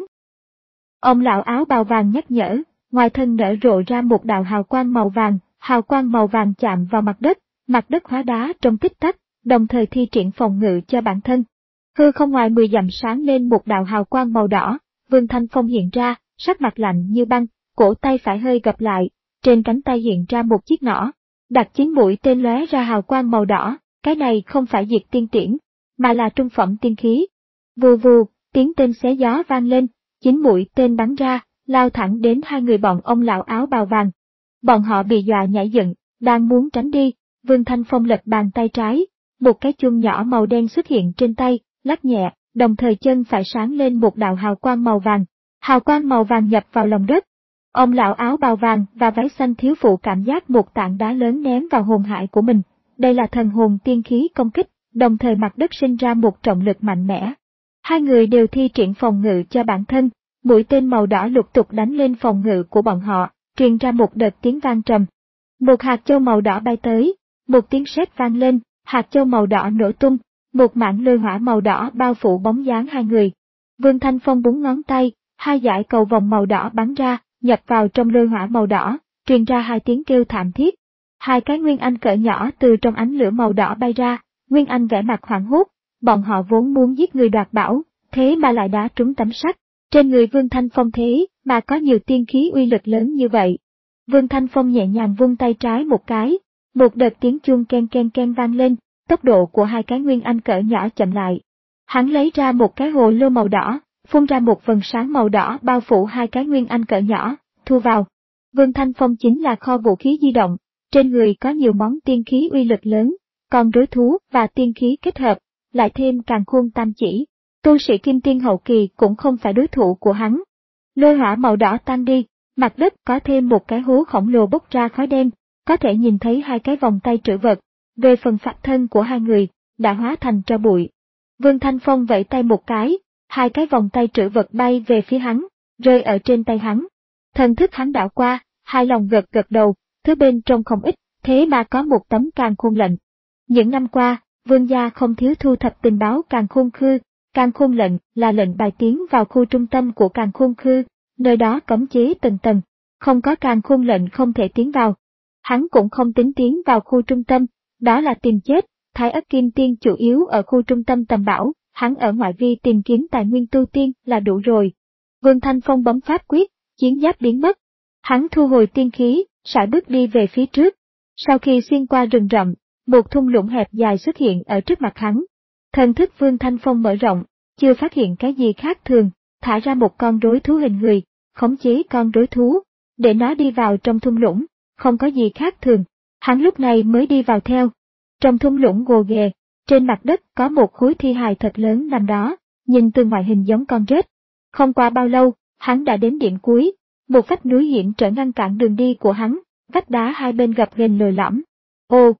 [SPEAKER 1] Ông lão áo bào vàng nhắc nhở, ngoài thân nở rộ ra một đạo hào quang màu vàng, hào quang màu vàng chạm vào mặt đất, mặt đất hóa đá trong tích tắc, đồng thời thi triển phòng ngự cho bản thân. Hư không ngoài mười dặm sáng lên một đạo hào quang màu đỏ, Vương Thanh Phong hiện ra, sắc mặt lạnh như băng, cổ tay phải hơi gập lại, trên cánh tay hiện ra một chiếc nỏ, đặt chín mũi tên lóe ra hào quang màu đỏ, cái này không phải diệt tiên tiễn, mà là trung phẩm tiên khí. Vù vù, tiếng tên xé gió vang lên, chín mũi tên bắn ra, lao thẳng đến hai người bọn ông lão áo bào vàng. Bọn họ bị dọa nhảy dựng, đang muốn tránh đi, Vương Thanh Phong lật bàn tay trái, một cái chuông nhỏ màu đen xuất hiện trên tay, lắc nhẹ, đồng thời chân phải sáng lên một đạo hào quang màu vàng. Hào quang màu vàng nhập vào lòng đất. Ông lão áo bào vàng và váy xanh thiếu phụ cảm giác một tảng đá lớn ném vào hồn hải của mình. Đây là thần hồn tiên khí công kích, đồng thời mặt đất sinh ra một trọng lực mạnh mẽ. Hai người đều thi triển phòng ngự cho bản thân, mũi tên màu đỏ lục tục đánh lên phòng ngự của bọn họ, truyền ra một đợt tiếng vang trầm. Một hạt châu màu đỏ bay tới, một tiếng sét vang lên, hạt châu màu đỏ nổ tung, một mảng lôi hỏa màu đỏ bao phủ bóng dáng hai người. Vương Thanh Phong búng ngón tay, hai dải cầu vòng màu đỏ bắn ra, nhập vào trong lôi hỏa màu đỏ, truyền ra hai tiếng kêu thảm thiết. Hai cái nguyên anh cỡ nhỏ từ trong ánh lửa màu đỏ bay ra, nguyên anh vẻ mặt hoảng hốt, bọn họ vốn muốn giết người đoạt bảo, thế mà lại đá trúng tấm sắt. Trên người Vương Thanh Phong thế mà có nhiều tiên khí uy lực lớn như vậy. Vương Thanh Phong nhẹ nhàng vung tay trái một cái, một đợt tiếng chuông ken ken ken vang lên, tốc độ của hai cái nguyên anh cỡ nhỏ chậm lại. Hắn lấy ra một cái hồ lô màu đỏ, phun ra một vầng sáng màu đỏ bao phủ hai cái nguyên anh cỡ nhỏ, thu vào. Vương Thanh Phong chính là kho vũ khí di động, trên người có nhiều món tiên khí uy lực lớn, còn đối thú và tiên khí kết hợp, lại thêm càn khôn tam chỉ. Tu sĩ kim tiên hậu kỳ cũng không phải đối thủ của hắn. Lôi hỏa màu đỏ tan đi, mặt đất có thêm một cái hố khổng lồ bốc ra khói đen, có thể nhìn thấy hai cái vòng tay trữ vật. Về phần pháp thân của hai người, đã hóa thành tro bụi. Vương Thanh Phong vẫy tay một cái, hai cái vòng tay trữ vật bay về phía hắn, rơi ở trên tay hắn. Thần thức hắn đảo qua, hai lòng gật gật đầu, thứ bên trong không ít, thế mà có một tấm càn khôn lệnh. Những năm qua, Vương gia không thiếu thu thập tình báo Càn Khôn Khư. Càn Khôn lệnh là lệnh bài tiến vào khu trung tâm của Càn Khôn Khư, nơi đó cấm chế từng tầng, không có Càn Khôn lệnh không thể tiến vào. Hắn cũng không tính tiến vào khu trung tâm, đó là tìm chết. Thái Ất Kim Tiên chủ yếu ở khu trung tâm tầm bảo, hắn ở ngoại vi tìm kiếm tài nguyên tu tiên là đủ rồi. Vương Thanh Phong bấm pháp quyết, chiến giáp biến mất. Hắn thu hồi tiên khí, sải bước đi về phía trước. Sau khi xuyên qua rừng rậm, một thung lũng hẹp dài xuất hiện ở trước mặt hắn. Thần thức Vương Thanh Phong mở rộng, chưa phát hiện cái gì khác thường, thả ra một con rối thú hình người, khống chế con rối thú, để nó đi vào trong thung lũng, không có gì khác thường. Hắn lúc này mới đi vào theo. Trong thung lũng gồ ghề, trên mặt đất có một khối thi hài thật lớn nằm đó, nhìn từ ngoại hình giống con rết. Không qua bao lâu, hắn đã đến điểm cuối, một vách núi hiểm trở ngăn cản đường đi của hắn, vách đá hai bên gập ghềnh lồi lõm. Ô!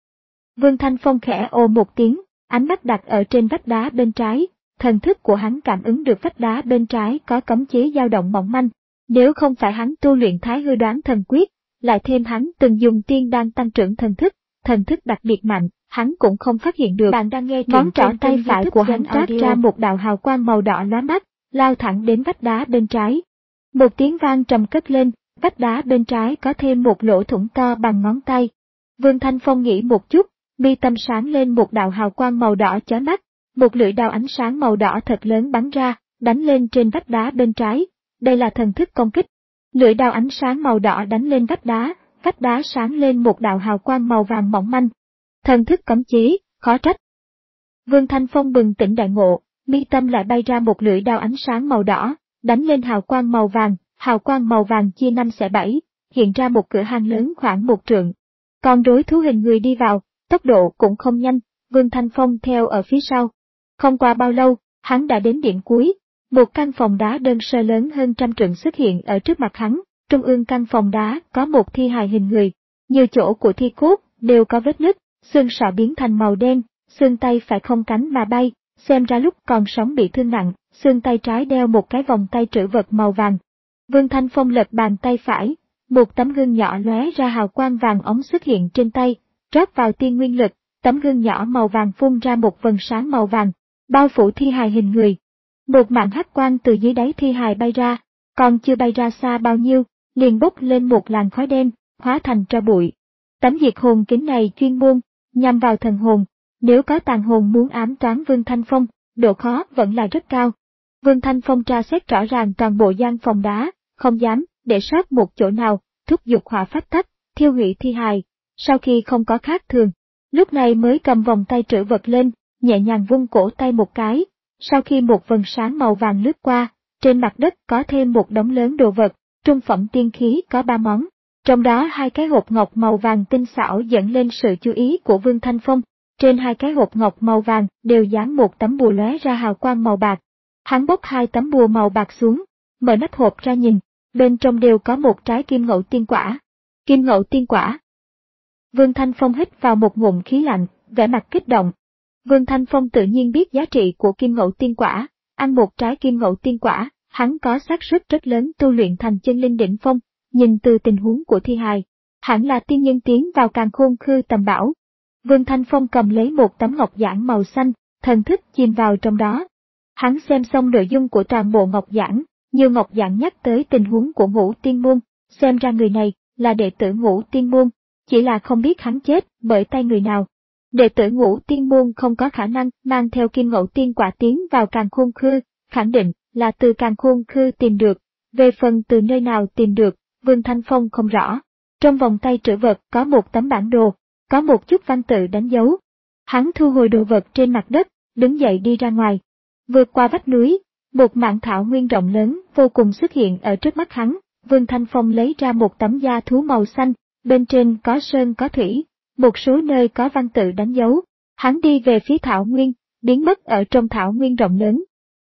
[SPEAKER 1] Vương Thanh Phong khẽ ồ một tiếng, ánh mắt đặt ở trên vách đá bên trái, thần thức của hắn cảm ứng được vách đá bên trái có cấm chế dao động mỏng manh. Nếu không phải hắn tu luyện Thái Hư Đoán Thần Quyết, lại thêm hắn từng dùng tiên đan tăng trưởng thần thức, thần thức đặc biệt mạnh, hắn cũng không phát hiện được. Bạn đang nghe ngón trỏ tay phải của hắn toát ra một đạo hào quang màu đỏ lóa mắt, lao thẳng đến vách đá bên trái. Một tiếng vang trầm cất lên, vách đá bên trái có thêm một lỗ thủng to bằng ngón tay. Vương Thanh Phong nghĩ một chút, mi tâm sáng lên một đạo hào quang màu đỏ chói mắt, một lưỡi đao ánh sáng màu đỏ thật lớn bắn ra, đánh lên trên vách đá bên trái. Đây là thần thức công kích. Lưỡi đao ánh sáng màu đỏ đánh lên vách đá, vách đá sáng lên một đạo hào quang màu vàng mỏng manh. Thần thức cấm chế, khó trách. Vương Thanh Phong bừng tỉnh đại ngộ, mi tâm lại bay ra một lưỡi đao ánh sáng màu đỏ, đánh lên hào quang màu vàng, hào quang màu vàng chia năm xẻ bảy, hiện ra một cửa hang lớn khoảng một trượng. Con rối thú hình người đi vào, tốc độ cũng không nhanh, Vương Thanh Phong theo ở phía sau. Không qua bao lâu, hắn đã đến điểm cuối. Một căn phòng đá đơn sơ lớn hơn trăm trượng xuất hiện ở trước mặt hắn, trung ương căn phòng đá có một thi hài hình người, nhiều chỗ của thi cốt đều có vết nứt, xương sọ biến thành màu đen, xương tay phải không cánh mà bay, xem ra lúc còn sống bị thương nặng, xương tay trái đeo một cái vòng tay trữ vật màu vàng. Vương Thanh Phong lật bàn tay phải, một tấm gương nhỏ lóe ra hào quang vàng óng xuất hiện trên tay, rót vào tiên nguyên lực, tấm gương nhỏ màu vàng phun ra một vầng sáng màu vàng, bao phủ thi hài hình người. Một mảng hắc quang từ dưới đáy thi hài bay ra, còn chưa bay ra xa bao nhiêu, liền bốc lên một làn khói đen, hóa thành tro bụi. Tấm diệt hồn kính này chuyên môn, nhằm vào thần hồn, nếu có tàn hồn muốn ám toán Vương Thanh Phong, độ khó vẫn là rất cao. Vương Thanh Phong tra xét rõ ràng toàn bộ gian phòng đá, không dám để sót một chỗ nào, thúc giục hỏa phách tắc, thiêu hủy thi hài. Sau khi không có khác thường, lúc này mới cầm vòng tay trữ vật lên, nhẹ nhàng vung cổ tay một cái. Sau khi một vầng sáng màu vàng lướt qua, trên mặt đất có thêm một đống lớn đồ vật, trung phẩm tiên khí có ba món, trong đó hai cái hộp ngọc màu vàng tinh xảo dẫn lên sự chú ý của Vương Thanh Phong. Trên hai cái hộp ngọc màu vàng đều dán một tấm bùa lóe ra hào quang màu bạc. Hắn bốc hai tấm bùa màu bạc xuống, mở nắp hộp ra nhìn, bên trong đều có một trái kim ngẫu tiên quả. Kim ngẫu tiên quả. Vương Thanh Phong hít vào một ngụm khí lạnh, vẻ mặt kích động. Vương Thanh Phong tự nhiên biết giá trị của kim ngẫu tiên quả, ăn một trái kim ngẫu tiên quả, hắn có xác suất rất lớn tu luyện thành chân linh đỉnh phong. Nhìn từ tình huống của thi hài, hẳn là tiên nhân tiến vào Càn Khôn Khư tầm bảo. Vương Thanh Phong cầm lấy một tấm ngọc giản màu xanh, thần thức chìm vào trong đó. Hắn xem xong nội dung của toàn bộ ngọc giản, nhiều ngọc giản nhắc tới tình huống của Ngũ Tiên Môn, xem ra người này là đệ tử Ngũ Tiên Môn, chỉ là không biết hắn chết bởi tay người nào. Đệ tử Ngũ Tiên Môn không có khả năng mang theo kim ngẫu tiên quả tiến vào Càn Khôn Khư, khẳng định là từ Càn Khôn Khư tìm được, về phần từ nơi nào tìm được, Vương Thanh Phong không rõ. Trong vòng tay trữ vật có một tấm bản đồ, có một chút văn tự đánh dấu. Hắn thu hồi đồ vật trên mặt đất, đứng dậy đi ra ngoài. Vượt qua vách núi, một mảng thảo nguyên rộng lớn vô cùng xuất hiện ở trước mắt hắn. Vương Thanh Phong lấy ra một tấm da thú màu xanh, bên trên có sơn có thủy, một số nơi có văn tự đánh dấu. Hắn đi về phía thảo nguyên, biến mất ở trong thảo nguyên rộng lớn.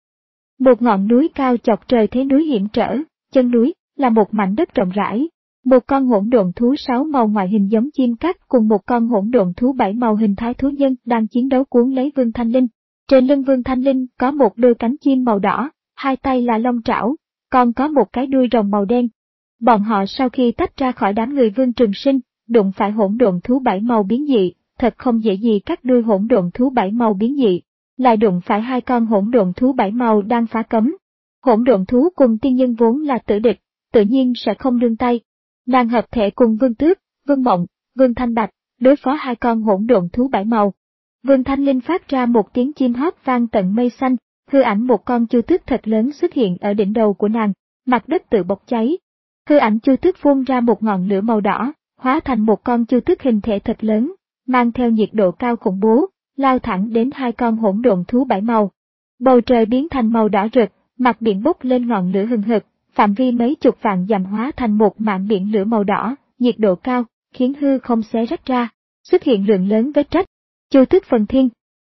[SPEAKER 1] Một ngọn núi cao chọc trời thế núi hiểm trở, chân núi là một mảnh đất rộng rãi. Một con hỗn độn thú sáu màu ngoại hình giống chim cắt cùng một con hỗn độn thú bảy màu hình thái thú nhân đang chiến đấu cuốn lấy Vương Thanh Linh. Trên lưng Vương Thanh Linh có một đôi cánh chim màu đỏ, hai tay là lông trảo, còn có một cái đuôi rồng màu đen. Bọn họ sau khi tách ra khỏi đám người Vương Trường Sinh, đụng phải hỗn độn thú bảy màu biến dị, thật không dễ gì cắt đuôi hỗn độn thú bảy màu biến dị, lại đụng phải hai con hỗn độn thú bảy màu đang phá cấm. Hỗn độn thú cùng tiên nhân vốn là tử địch, tự nhiên sẽ không nương tay. Nàng hợp thể cùng Vương Tước, Vương Mộng, Vương Thanh Bạch, đối phó hai con hỗn độn thú bảy màu. Vương Thanh Linh phát ra một tiếng chim hót vang tận mây xanh, hư ảnh một con chu tước thật lớn xuất hiện ở đỉnh đầu của nàng, mặt đất tự bốc cháy. Hư ảnh chu tước phun ra một ngọn lửa màu đỏ, hóa thành một con chu tước hình thể thật lớn, mang theo nhiệt độ cao khủng bố, lao thẳng đến hai con hỗn độn thú bảy màu. Bầu trời biến thành màu đỏ rực, mặt biển bốc lên ngọn lửa hừng hực, phạm vi mấy chục vạn dặm hóa thành một mảng biển lửa màu đỏ, nhiệt độ cao, khiến hư không xé rách ra, xuất hiện lượng lớn vết rách. Chu tước phần thiên.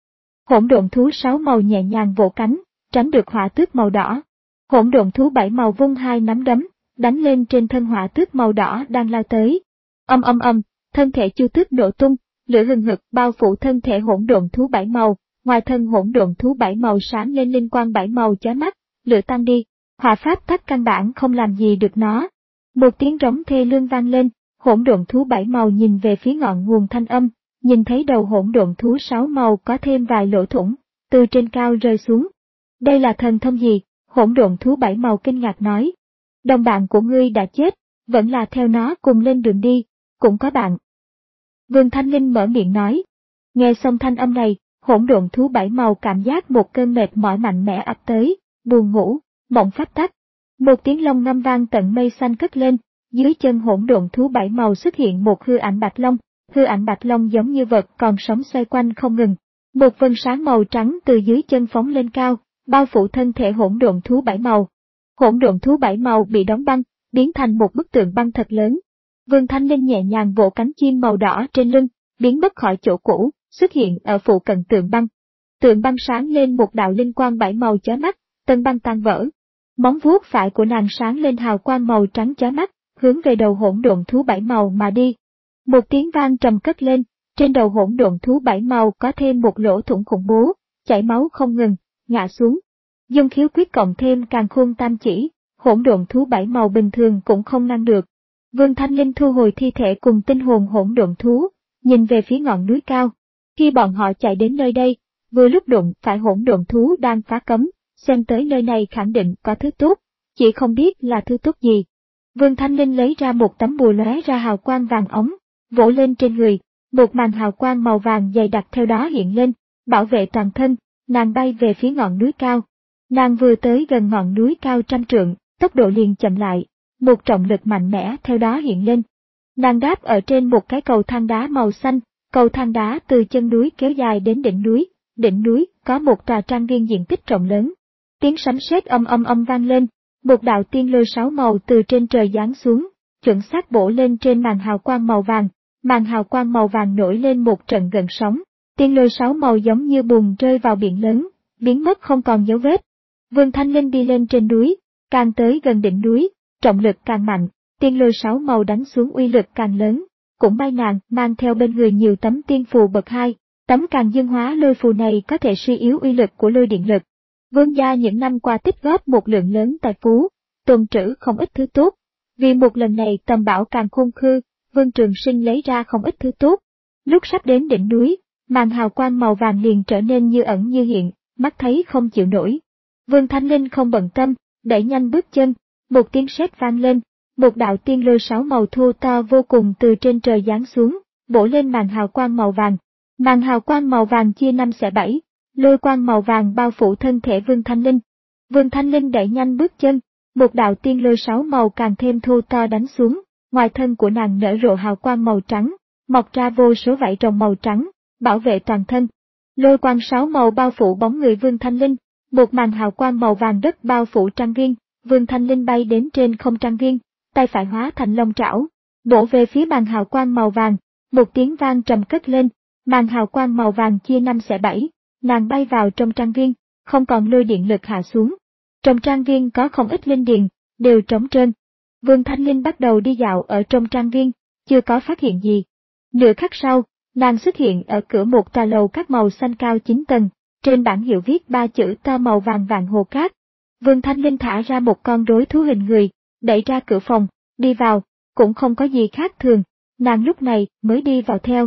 [SPEAKER 1] Hỗn độn thú sáu màu nhẹ nhàng vỗ cánh, tránh được hỏa tước màu đỏ. Hỗn độn thú bảy màu vung hai nắm đấm, đánh lên trên thân hỏa tước màu đỏ đang lao tới. Âm âm âm, thân thể chu tước nổ tung, lửa hừng hực bao phủ thân thể hỗn độn thú bảy màu, ngoài thân hỗn độn thú bảy màu sáng lên linh quang bảy màu chói mắt, lửa tan đi, hỏa pháp tắc căn bản không làm gì được nó. Một tiếng rống thê lương vang lên, hỗn độn thú bảy màu nhìn về phía ngọn nguồn thanh âm, nhìn thấy đầu hỗn độn thú sáu màu có thêm vài lỗ thủng, từ trên cao rơi xuống. Đây là thần thông gì? Hỗn độn thú bảy màu kinh ngạc nói. Đồng bạn của ngươi đã chết, vẫn là theo nó cùng lên đường đi, cũng có bạn. Vương Thanh Linh mở miệng nói. Nghe xong thanh âm này, hỗn độn thú bảy màu cảm giác một cơn mệt mỏi mạnh mẽ ập tới, buồn ngủ, mộng pháp tắc. Một tiếng long ngâm vang tận mây xanh cất lên, dưới chân hỗn độn thú bảy màu xuất hiện một hư ảnh bạch long, hư ảnh bạch long giống như vật còn sống xoay quanh không ngừng. Một vân sáng màu trắng từ dưới chân phóng lên cao, bao phủ thân thể hỗn độn thú bảy màu. Hỗn độn thú bảy màu bị đóng băng, biến thành một bức tượng băng thật lớn. Vương Thanh Linh nhẹ nhàng vỗ cánh chim màu đỏ trên lưng, biến mất khỏi chỗ cũ, xuất hiện ở phụ cận tượng băng. Tượng băng sáng lên một đạo linh quang bảy màu chói mắt, tầng băng tan vỡ. Móng vuốt phải của nàng sáng lên hào quang màu trắng chói mắt, hướng về đầu hỗn độn thú bảy màu mà đi. Một tiếng vang trầm cất lên, trên đầu hỗn độn thú bảy màu có thêm một lỗ thủng khủng bố, chảy máu không ngừng, ngã xuống. Dung khiếu quyết cộng thêm càn khôn tam chỉ, hỗn độn thú bảy màu bình thường cũng không ngăn được. Vương Thanh Linh thu hồi thi thể cùng tinh hồn hỗn độn thú, nhìn về phía ngọn núi cao. Khi bọn họ chạy đến nơi đây, vừa lúc đụng phải hỗn độn thú đang phá cấm, xem tới nơi này khẳng định có thứ tốt, chỉ không biết là thứ tốt gì. Vương Thanh Linh lấy ra một tấm bùa lóe ra hào quang vàng ống, vỗ lên trên người, một màn hào quang màu vàng dày đặc theo đó hiện lên, bảo vệ toàn thân, nàng bay về phía ngọn núi cao. Nàng vừa tới gần ngọn núi cao trăm trượng, tốc độ liền chậm lại, một trọng lực mạnh mẽ theo đó hiện lên. Nàng đáp ở trên một cái cầu thang đá màu xanh, cầu thang đá từ chân núi kéo dài đến đỉnh núi, đỉnh núi có một tòa trang viên diện tích rộng lớn. Tiếng sấm sét âm âm âm vang lên, một đạo tiên lôi sáu màu từ trên trời giáng xuống, chuẩn xác bổ lên trên màn hào quang màu vàng, màn hào quang màu vàng nổi lên một trận gợn sóng, tiên lôi sáu màu giống như bùn rơi vào biển lớn, biến mất không còn dấu vết. Vương Thanh Linh đi lên trên núi, càng tới gần đỉnh núi, trọng lực càng mạnh, tiên lôi sáu màu đánh xuống uy lực càng lớn, cũng may nàng mang theo bên người nhiều tấm tiên phù bậc hai, tấm càng dương hóa lôi phù này có thể suy yếu uy lực của lôi điện lực. Vương gia những năm qua tích góp một lượng lớn tài phú, tồn trữ không ít thứ tốt. Vì một lần này tầm bảo càng khôn khư, Vương Trường Sinh lấy ra không ít thứ tốt. Lúc sắp đến đỉnh núi, màn hào quang màu vàng liền trở nên như ẩn như hiện, mắt thấy không chịu nổi. Vương Thanh Linh không bận tâm, đẩy nhanh bước chân, một tiếng sét vang lên, một đạo tiên lôi sáu màu thô to vô cùng từ trên trời giáng xuống, bổ lên màn hào quang màu vàng. Màn hào quang màu vàng chia năm xẻ bảy, lôi quang màu vàng bao phủ thân thể Vương Thanh Linh. Vương Thanh Linh đẩy nhanh bước chân, một đạo tiên lôi sáu màu càng thêm thô to đánh xuống, ngoài thân của nàng nở rộ hào quang màu trắng, mọc ra vô số vảy rồng màu trắng, bảo vệ toàn thân. Lôi quang sáu màu bao phủ bóng người Vương Thanh Linh, một màn hào quang màu vàng đất bao phủ trang viên, Vương Thanh Linh bay đến trên không trang viên, tay phải hóa thành long trảo, bổ về phía màn hào quang màu vàng, một tiếng vang trầm cất lên, màn hào quang màu vàng chia năm xẻ bảy, nàng bay vào trong trang viên, không còn lôi điện lực hạ xuống. Trong trang viên có không ít linh điền, đều trống trơn. Vương Thanh Linh bắt đầu đi dạo ở trong trang viên, chưa có phát hiện gì. Nửa khắc sau, nàng xuất hiện ở cửa một tòa lầu các màu xanh cao chín tầng, trên bảng hiệu viết ba chữ to màu vàng vàng hồ cát. Vương Thanh Linh thả ra một con rối thú hình người, đẩy ra cửa phòng, đi vào, cũng không có gì khác thường, nàng lúc này mới đi vào theo.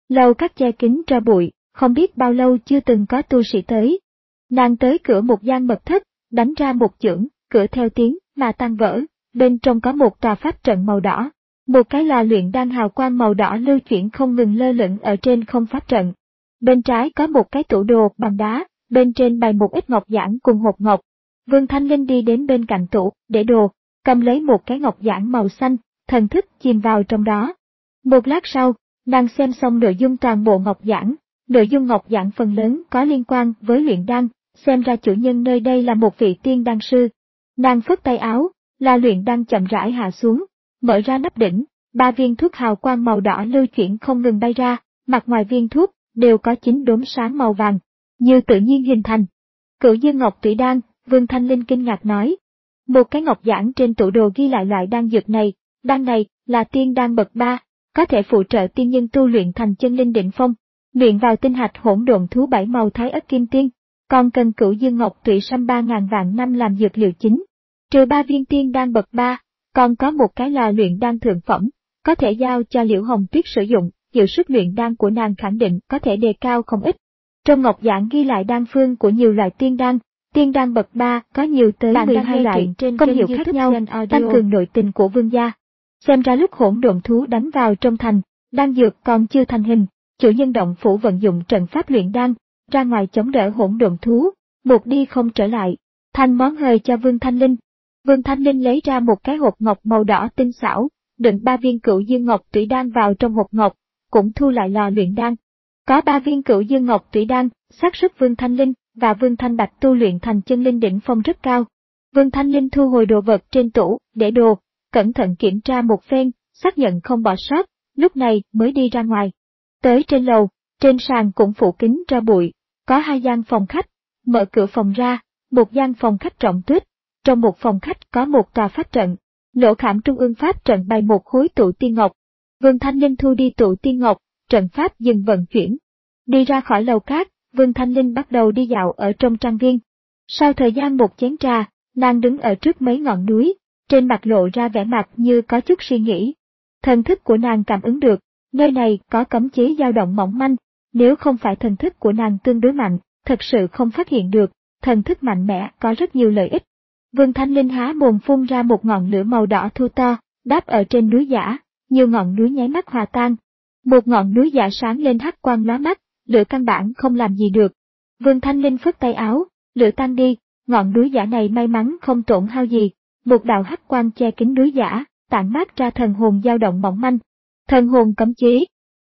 [SPEAKER 1] Lầu các che kín tro bụi, không biết bao lâu chưa từng có tu sĩ tới. Nàng tới cửa một gian mật thất, đánh ra một chưởng, cửa theo tiếng mà tan vỡ, bên trong có một tòa pháp trận màu đỏ. Một cái lò luyện đan hào quang màu đỏ lưu chuyển không ngừng lơ lửng ở trên không pháp trận. Bên trái có một cái tủ đồ bằng đá, bên trên bày một ít ngọc giản cùng hộp ngọc. Vương Thanh Linh đi đến bên cạnh tủ, để đồ, cầm lấy một cái ngọc giản màu xanh, thần thức chìm vào trong đó. Một lát sau, nàng xem xong nội dung toàn bộ ngọc giản. Nội dung ngọc giản phần lớn có liên quan với luyện đan, xem ra chủ nhân nơi đây là một vị tiên đan sư. Nàng phất tay áo, là luyện đan chậm rãi hạ xuống, mở ra nắp đỉnh, ba viên thuốc hào quang màu đỏ lưu chuyển không ngừng bay ra, mặt ngoài viên thuốc đều có chín đốm sáng màu vàng, như tự nhiên hình thành. Cửu Dương Ngọc Tủy Đan, Vương Thanh Linh kinh ngạc nói. Một cái ngọc giản trên tủ đồ ghi lại loại đan dược này, đan này là tiên đan bậc ba, có thể phụ trợ tiên nhân tu luyện thành chân linh đỉnh phong, luyện vào tinh hạch hỗn độn thú bảy màu thái ất kim tiên, còn cần Cửu Dương Ngọc Tủy Sâm ba ngàn vạn năm làm dược liệu chính. Trừ ba viên tiên đan bậc ba, còn có một cái là luyện đan thượng phẩm, có thể giao cho Liễu Hồng Tuyết sử dụng, hiệu suất luyện đan của nàng khẳng định có thể đề cao không ít. Trong ngọc giản ghi lại đan phương của nhiều loại tiên đan, tiên đan bậc ba có nhiều tới mười hai loại, công hiệu khác nhau, tăng cường nội tình của vương gia. Xem ra lúc hỗn độn thú đánh vào trong thành, đan dược còn chưa thành hình, chủ nhân động phủ vận dụng trận pháp luyện đan, ra ngoài chống đỡ hỗn độn thú, một đi không trở lại, thành món hời cho Vương Thanh Linh. Vương Thanh Linh lấy ra một cái hộp ngọc màu đỏ tinh xảo, đựng ba viên Cửu Dương Ngọc Tủy Đan vào trong hộp ngọc, cũng thu lại lò luyện đan. Có ba viên Cửu Dương Ngọc Tủy Đan, xác suất Vương Thanh Linh và Vương Thanh Bạch tu luyện thành chân linh đỉnh phong rất cao. Vương Thanh Linh thu hồi đồ vật trên tủ, để đồ, cẩn thận kiểm tra một phen, xác nhận không bỏ sót, lúc này mới đi ra ngoài. Tới trên lầu, trên sàn cũng phủ kín tro bụi, có hai gian phòng khách, mở cửa phòng ra, một gian phòng khách rộng tuyết. Trong một phòng khách có một tòa pháp trận, lỗ khảm trung ương pháp trận bày một khối tụ tiên ngọc. Vương Thanh Linh thu đi tụ tiên ngọc, trận pháp dừng vận chuyển. Đi ra khỏi lầu cát, Vương Thanh Linh bắt đầu đi dạo ở trong trang viên. Sau thời gian một chén trà, nàng đứng ở trước mấy ngọn núi, trên mặt lộ ra vẻ mặt như có chút suy nghĩ. Thần thức của nàng cảm ứng được, nơi này có cấm chế dao động mỏng manh, nếu không phải thần thức của nàng tương đối mạnh, thật sự không phát hiện được, thần thức mạnh mẽ có rất nhiều lợi ích. Vương Thanh Linh há mồm phun ra một ngọn lửa màu đỏ thu to, đáp ở trên núi giả, nhiều ngọn núi nháy mắt hòa tan. Một ngọn núi giả sáng lên hắc quang lóa mắt, lửa căn bản không làm gì được. Vương Thanh Linh phất tay áo, lửa tan đi, ngọn núi giả này may mắn không tổn hao gì. Một đạo hắc quang che kín núi giả, tản mát ra thần hồn dao động mỏng manh. Thần hồn cấm chế.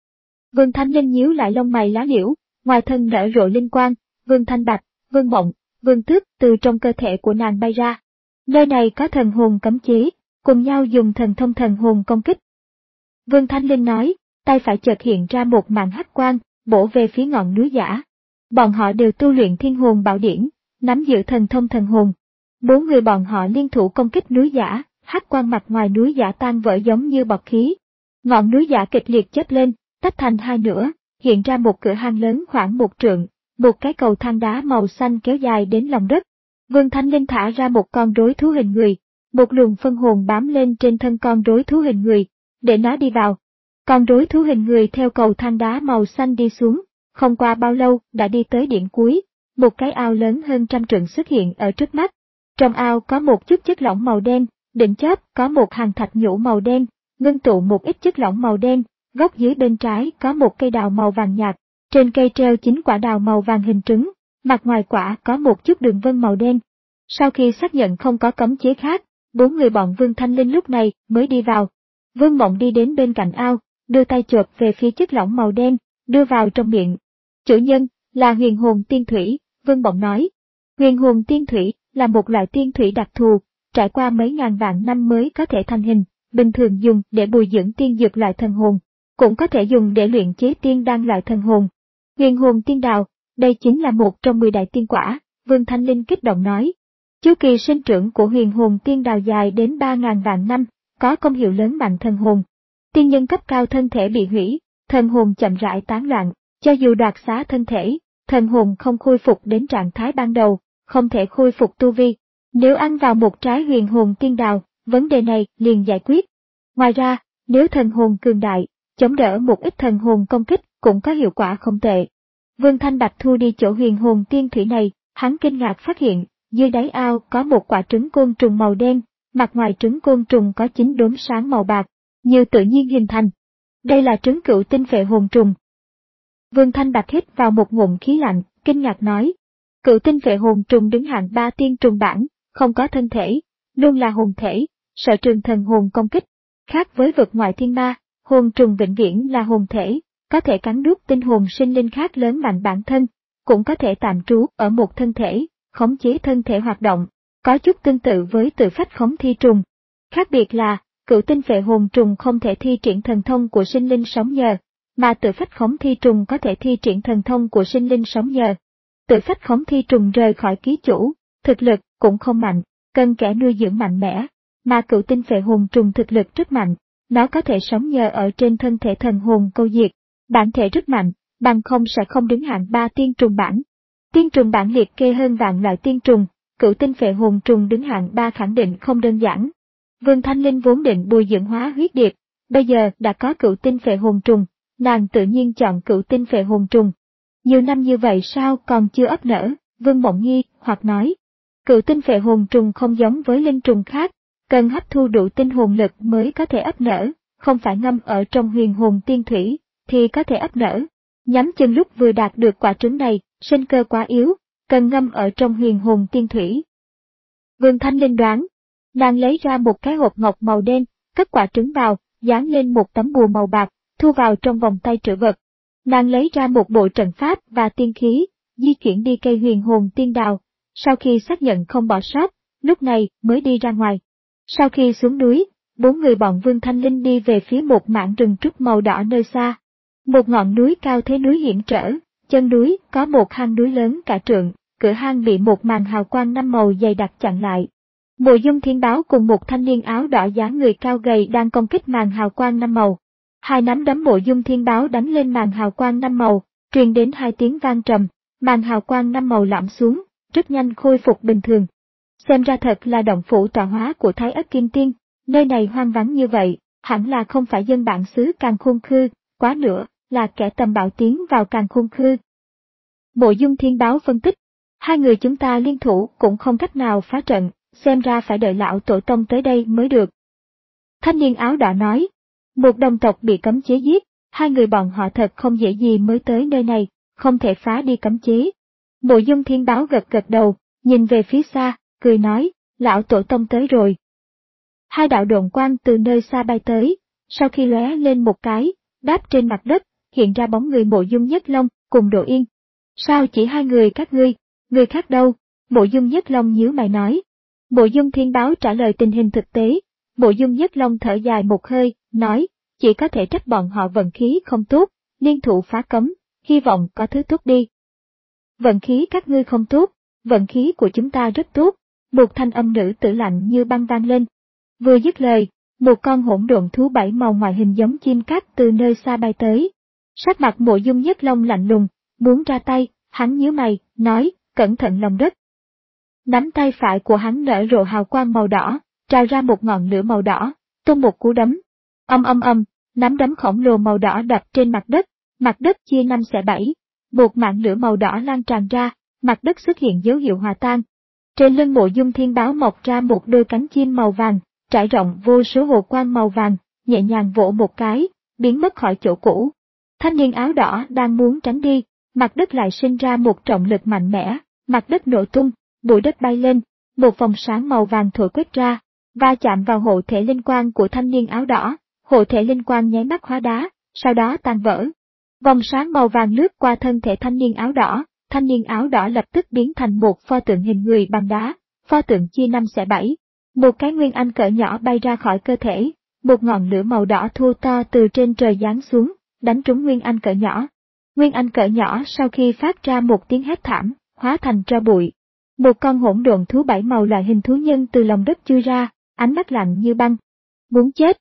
[SPEAKER 1] Vương Thanh Linh nhíu lại lông mày lá liễu, ngoài thân nở rộ linh quang, Vương Thanh Bạch, Vương Mộng, Vương Tước từ trong cơ thể của nàng bay ra. Nơi này có thần hồn cấm chế, cùng nhau dùng thần thông thần hồn công kích. Vương Thanh Linh nói, tay phải chợt hiện ra một màn hắc quang, bổ về phía ngọn núi giả. Bọn họ đều tu luyện Thiên Hồn Bảo Điển, nắm giữ thần thông thần hồn. Bốn người bọn họ liên thủ công kích núi giả, hắc quang mặt ngoài núi giả tan vỡ giống như bọt khí. Ngọn núi giả kịch liệt chớp lên, tách thành hai nửa, hiện ra một cửa hang lớn khoảng một trượng, một cái cầu thang đá màu xanh kéo dài đến lòng đất. Vương Thanh Linh thả ra một con rối thú hình người, một luồng phân hồn bám lên trên thân con rối thú hình người, để nó đi vào. Con rối thú hình người theo cầu thang đá màu xanh đi xuống, không qua bao lâu đã đi tới điểm cuối, một cái ao lớn hơn trăm trượng xuất hiện ở trước mắt. Trong ao có một chút chất lỏng màu đen, đỉnh chóp có một hàng thạch nhũ màu đen, ngưng tụ một ít chất lỏng màu đen, góc dưới bên trái có một cây đào màu vàng nhạt, trên cây treo chín quả đào màu vàng hình trứng, mặt ngoài quả có một chút đường vân màu đen. Sau khi xác nhận không có cấm chế khác, bốn người bọn Vương Thanh Linh lúc này mới đi vào. Vương Mộng đi đến bên cạnh ao, đưa tay chộp về phía chất lỏng màu đen, đưa vào trong miệng. Chủ nhân, là huyền hồn tiên thủy, Vương Mộng nói. Huyền hồn tiên thủy là một loại tiên thủy đặc thù, trải qua mấy ngàn vạn năm mới có thể thành hình, bình thường dùng để bồi dưỡng tiên dược loại thần hồn, cũng có thể dùng để luyện chế tiên đan loại thần hồn. Huyền hồn tiên đào, đây chính là một trong mười đại tiên quả, Vương Thanh Linh kích động nói. Chu kỳ sinh trưởng của huyền hồn tiên đào dài đến ba ngàn vạn năm, có công hiệu lớn mạnh thần hồn. Tiên nhân cấp cao thân thể bị hủy, thần hồn chậm rãi tán loạn, cho dù đoạt xá thân thể, thần hồn không khôi phục đến trạng thái ban đầu, không thể khôi phục tu vi. Nếu ăn vào một trái huyền hồn tiên đào, vấn đề này liền giải quyết. Ngoài ra, nếu thần hồn cường đại, chống đỡ một ít thần hồn công kích cũng có hiệu quả không tệ. Vương Thanh Bạch thu đi chỗ huyền hồn tiên thủy này, hắn kinh ngạc phát hiện, dưới đáy ao có một quả trứng côn trùng màu đen, mặt ngoài trứng côn trùng có chín đốm sáng màu bạc, như tự nhiên hình thành. Đây là trứng cửu tinh phệ hồn trùng. Vương Thanh Bạch hít vào một ngụm khí lạnh, kinh ngạc nói. Cửu tinh phệ hồn trùng đứng hạng ba tiên trùng bảng, không có thân thể, luôn là hồn thể, sở trường thần hồn công kích. Khác với vực ngoại thiên ma, hồn trùng vĩnh viễn là hồn thể, có thể cắn nuốt tinh hồn sinh linh khác lớn mạnh bản thân, cũng có thể tạm trú ở một thân thể, khống chế thân thể hoạt động, có chút tương tự với tự phách khống thi trùng. Khác biệt là, cửu tinh phệ hồn trùng không thể thi triển thần thông của sinh linh sống nhờ, mà tự phách khống thi trùng có thể thi triển thần thông của sinh linh sống nhờ. Tự phách khống thi trùng rời khỏi ký chủ, thực lực cũng không mạnh, cần kẻ nuôi dưỡng mạnh mẽ, mà cửu tinh phệ hồn trùng thực lực rất mạnh, nó có thể sống nhờ ở trên thân thể thần hồn câu diệt, bản thể rất mạnh, bằng không sẽ không đứng hạng ba tiên trùng bảng. Tiên trùng bảng liệt kê hơn vạn loại tiên trùng, cửu tinh phệ hồn trùng đứng hạng ba khẳng định không đơn giản. Vương Thanh Linh vốn định bồi dưỡng hóa huyết điệp, bây giờ đã có cửu tinh phệ hồn trùng, nàng tự nhiên chọn cửu tinh phệ hồn trùng. Nhiều năm như vậy sao còn chưa ấp nở, Vương Mộng Nghi hoặc nói. Cửu tinh phệ hồn trùng không giống với linh trùng khác, cần hấp thu đủ tinh hồn lực mới có thể ấp nở, không phải ngâm ở trong huyền hồn tiên thủy, thì có thể ấp nở. Nhắm chừng lúc vừa đạt được quả trứng này, sinh cơ quá yếu, cần ngâm ở trong huyền hồn tiên thủy. Vương Thanh Linh đoán, nàng lấy ra một cái hộp ngọc màu đen, cất quả trứng vào, dán lên một tấm bùa màu bạc, thu vào trong vòng tay trữ vật. Nàng lấy ra một bộ trận pháp và tiên khí, di chuyển đi cây huyền hồn tiên đào, sau khi xác nhận không bỏ sót, lúc này mới đi ra ngoài. Sau khi xuống núi, bốn người bọn Vương Thanh Linh đi về phía một mảng rừng trúc màu đỏ nơi xa. Một ngọn núi cao thế núi hiểm trở, chân núi có một hang núi lớn cả trượng, cửa hang bị một màn hào quang năm màu dày đặc chặn lại. Mộ Dung Thiên Báo cùng một thanh niên áo đỏ dáng người cao gầy đang công kích màn hào quang năm màu. Hai nắm đấm Mộ Dung Thiên Báo đánh lên màn hào quang năm màu, truyền đến hai tiếng vang trầm, màn hào quang năm màu lõm xuống, rất nhanh khôi phục bình thường. Xem ra thật là động phủ tọa hóa của Thái Ất Kim Tiên, nơi này hoang vắng như vậy, hẳn là không phải dân bản xứ Càn Khôn Khư, quá nữa là kẻ tầm bạo tiến vào Càn Khôn Khư. Mộ Dung Thiên Báo phân tích, hai người chúng ta liên thủ cũng không cách nào phá trận, xem ra phải đợi lão tổ tông tới đây mới được. Thanh niên áo đỏ nói, một đồng tộc bị cấm chế giết, hai người bọn họ thật không dễ gì mới tới nơi này, không thể phá đi cấm chế. Mộ Dung Thiên Báo gật gật đầu, nhìn về phía xa, cười nói, lão tổ tông tới rồi. Hai đạo độn quang từ nơi xa bay tới, sau khi lóe lên một cái, đáp trên mặt đất, hiện ra bóng người Mộ Dung Nhất Long cùng Độ Yên. Sao chỉ hai người các ngươi, người khác đâu? Mộ Dung Nhất Long nhíu mày nói. Mộ Dung Thiên Báo trả lời tình hình thực tế. Mộ Dung Nhất Long thở dài một hơi, nói, chỉ có thể trách bọn họ vận khí không tốt, liên thủ phá cấm, hy vọng có thứ tốt đi. Vận khí các ngươi không tốt, vận khí của chúng ta rất tốt, một thanh âm nữ tử lạnh như băng vang lên. Vừa dứt lời, một con hỗn độn thú bảy màu ngoại hình giống chim cát từ nơi xa bay tới. Sắc mặt Mộ Dung Nhất Long lạnh lùng, muốn ra tay, hắn nhíu mày, nói, cẩn thận lòng đất. Nắm tay phải của hắn nở rộ hào quang màu đỏ, trào ra một ngọn lửa màu đỏ, tung một cú đấm. Âm âm âm, nắm đấm khổng lồ màu đỏ đập trên mặt đất, mặt đất chia năm xẻ bảy, một mảng lửa màu đỏ lan tràn ra, mặt đất xuất hiện dấu hiệu hòa tan. Trên lưng Mộ Dung Thiên Báo mọc ra một đôi cánh chim màu vàng, trải rộng vô số hồ quang màu vàng, nhẹ nhàng vỗ một cái, biến mất khỏi chỗ cũ. Thanh niên áo đỏ đang muốn tránh đi, mặt đất lại sinh ra một trọng lực mạnh mẽ, mặt đất nổ tung, bụi đất bay lên, một vòng sáng màu vàng thổi quét ra, va chạm vào hộ thể linh quang của thanh niên áo đỏ, hộ thể linh quang nháy mắt hóa đá, sau đó tan vỡ. Vòng sáng màu vàng lướt qua thân thể thanh niên áo đỏ, thanh niên áo đỏ lập tức biến thành một pho tượng hình người bằng đá, pho tượng chia năm xẻ bảy. Một cái nguyên anh cỡ nhỏ bay ra khỏi cơ thể, một ngọn lửa màu đỏ thô to từ trên trời giáng xuống, đánh trúng nguyên anh cỡ nhỏ. Nguyên anh cỡ nhỏ sau khi phát ra một tiếng hét thảm, hóa thành tro bụi. Một con hỗn độn thú bảy màu loại hình thú nhân từ lòng đất chui ra, ánh mắt lạnh như băng. Muốn chết.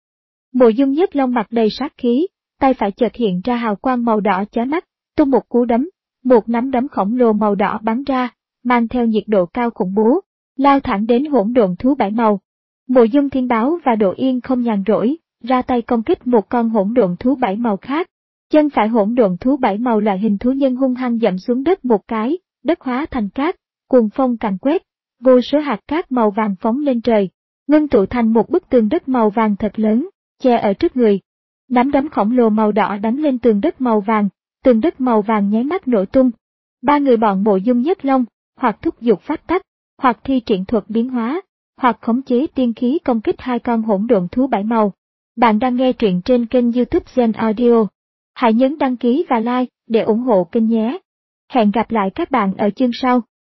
[SPEAKER 1] Mộ Dung Nhất Long mặt đầy sát khí, tay phải chợt hiện ra hào quang màu đỏ chói mắt, tung một cú đấm, một nắm đấm khổng lồ màu đỏ bắn ra, mang theo nhiệt độ cao khủng bố, lao thẳng đến hỗn độn thú bảy màu. Mộ Dung Thiên Báo và Độ Yên không nhàn rỗi, ra tay công kích một con hỗn độn thú bảy màu khác. Chân phải hỗn độn thú bảy màu loại hình thú nhân hung hăng dậm xuống đất một cái, đất hóa thành cát, cuồng phong càn quét, vô số hạt cát màu vàng phóng lên trời, ngưng tụ thành một bức tường đất màu vàng thật lớn, che ở trước người. Nắm đấm khổng lồ màu đỏ đánh lên tường đất màu vàng, tường đất màu vàng nháy mắt nổ tung. Ba người bọn Mộ Dung Nhất Long, hoặc thúc giục phát tắc, hoặc thi triển thuật biến hóa, hoặc khống chế tiên khí công kích hai con hỗn độn thú bảy màu. Bạn đang nghe truyện trên kênh YouTube Gen Audio. Hãy nhấn đăng ký và like để ủng hộ kênh nhé. Hẹn gặp lại các bạn ở chương sau.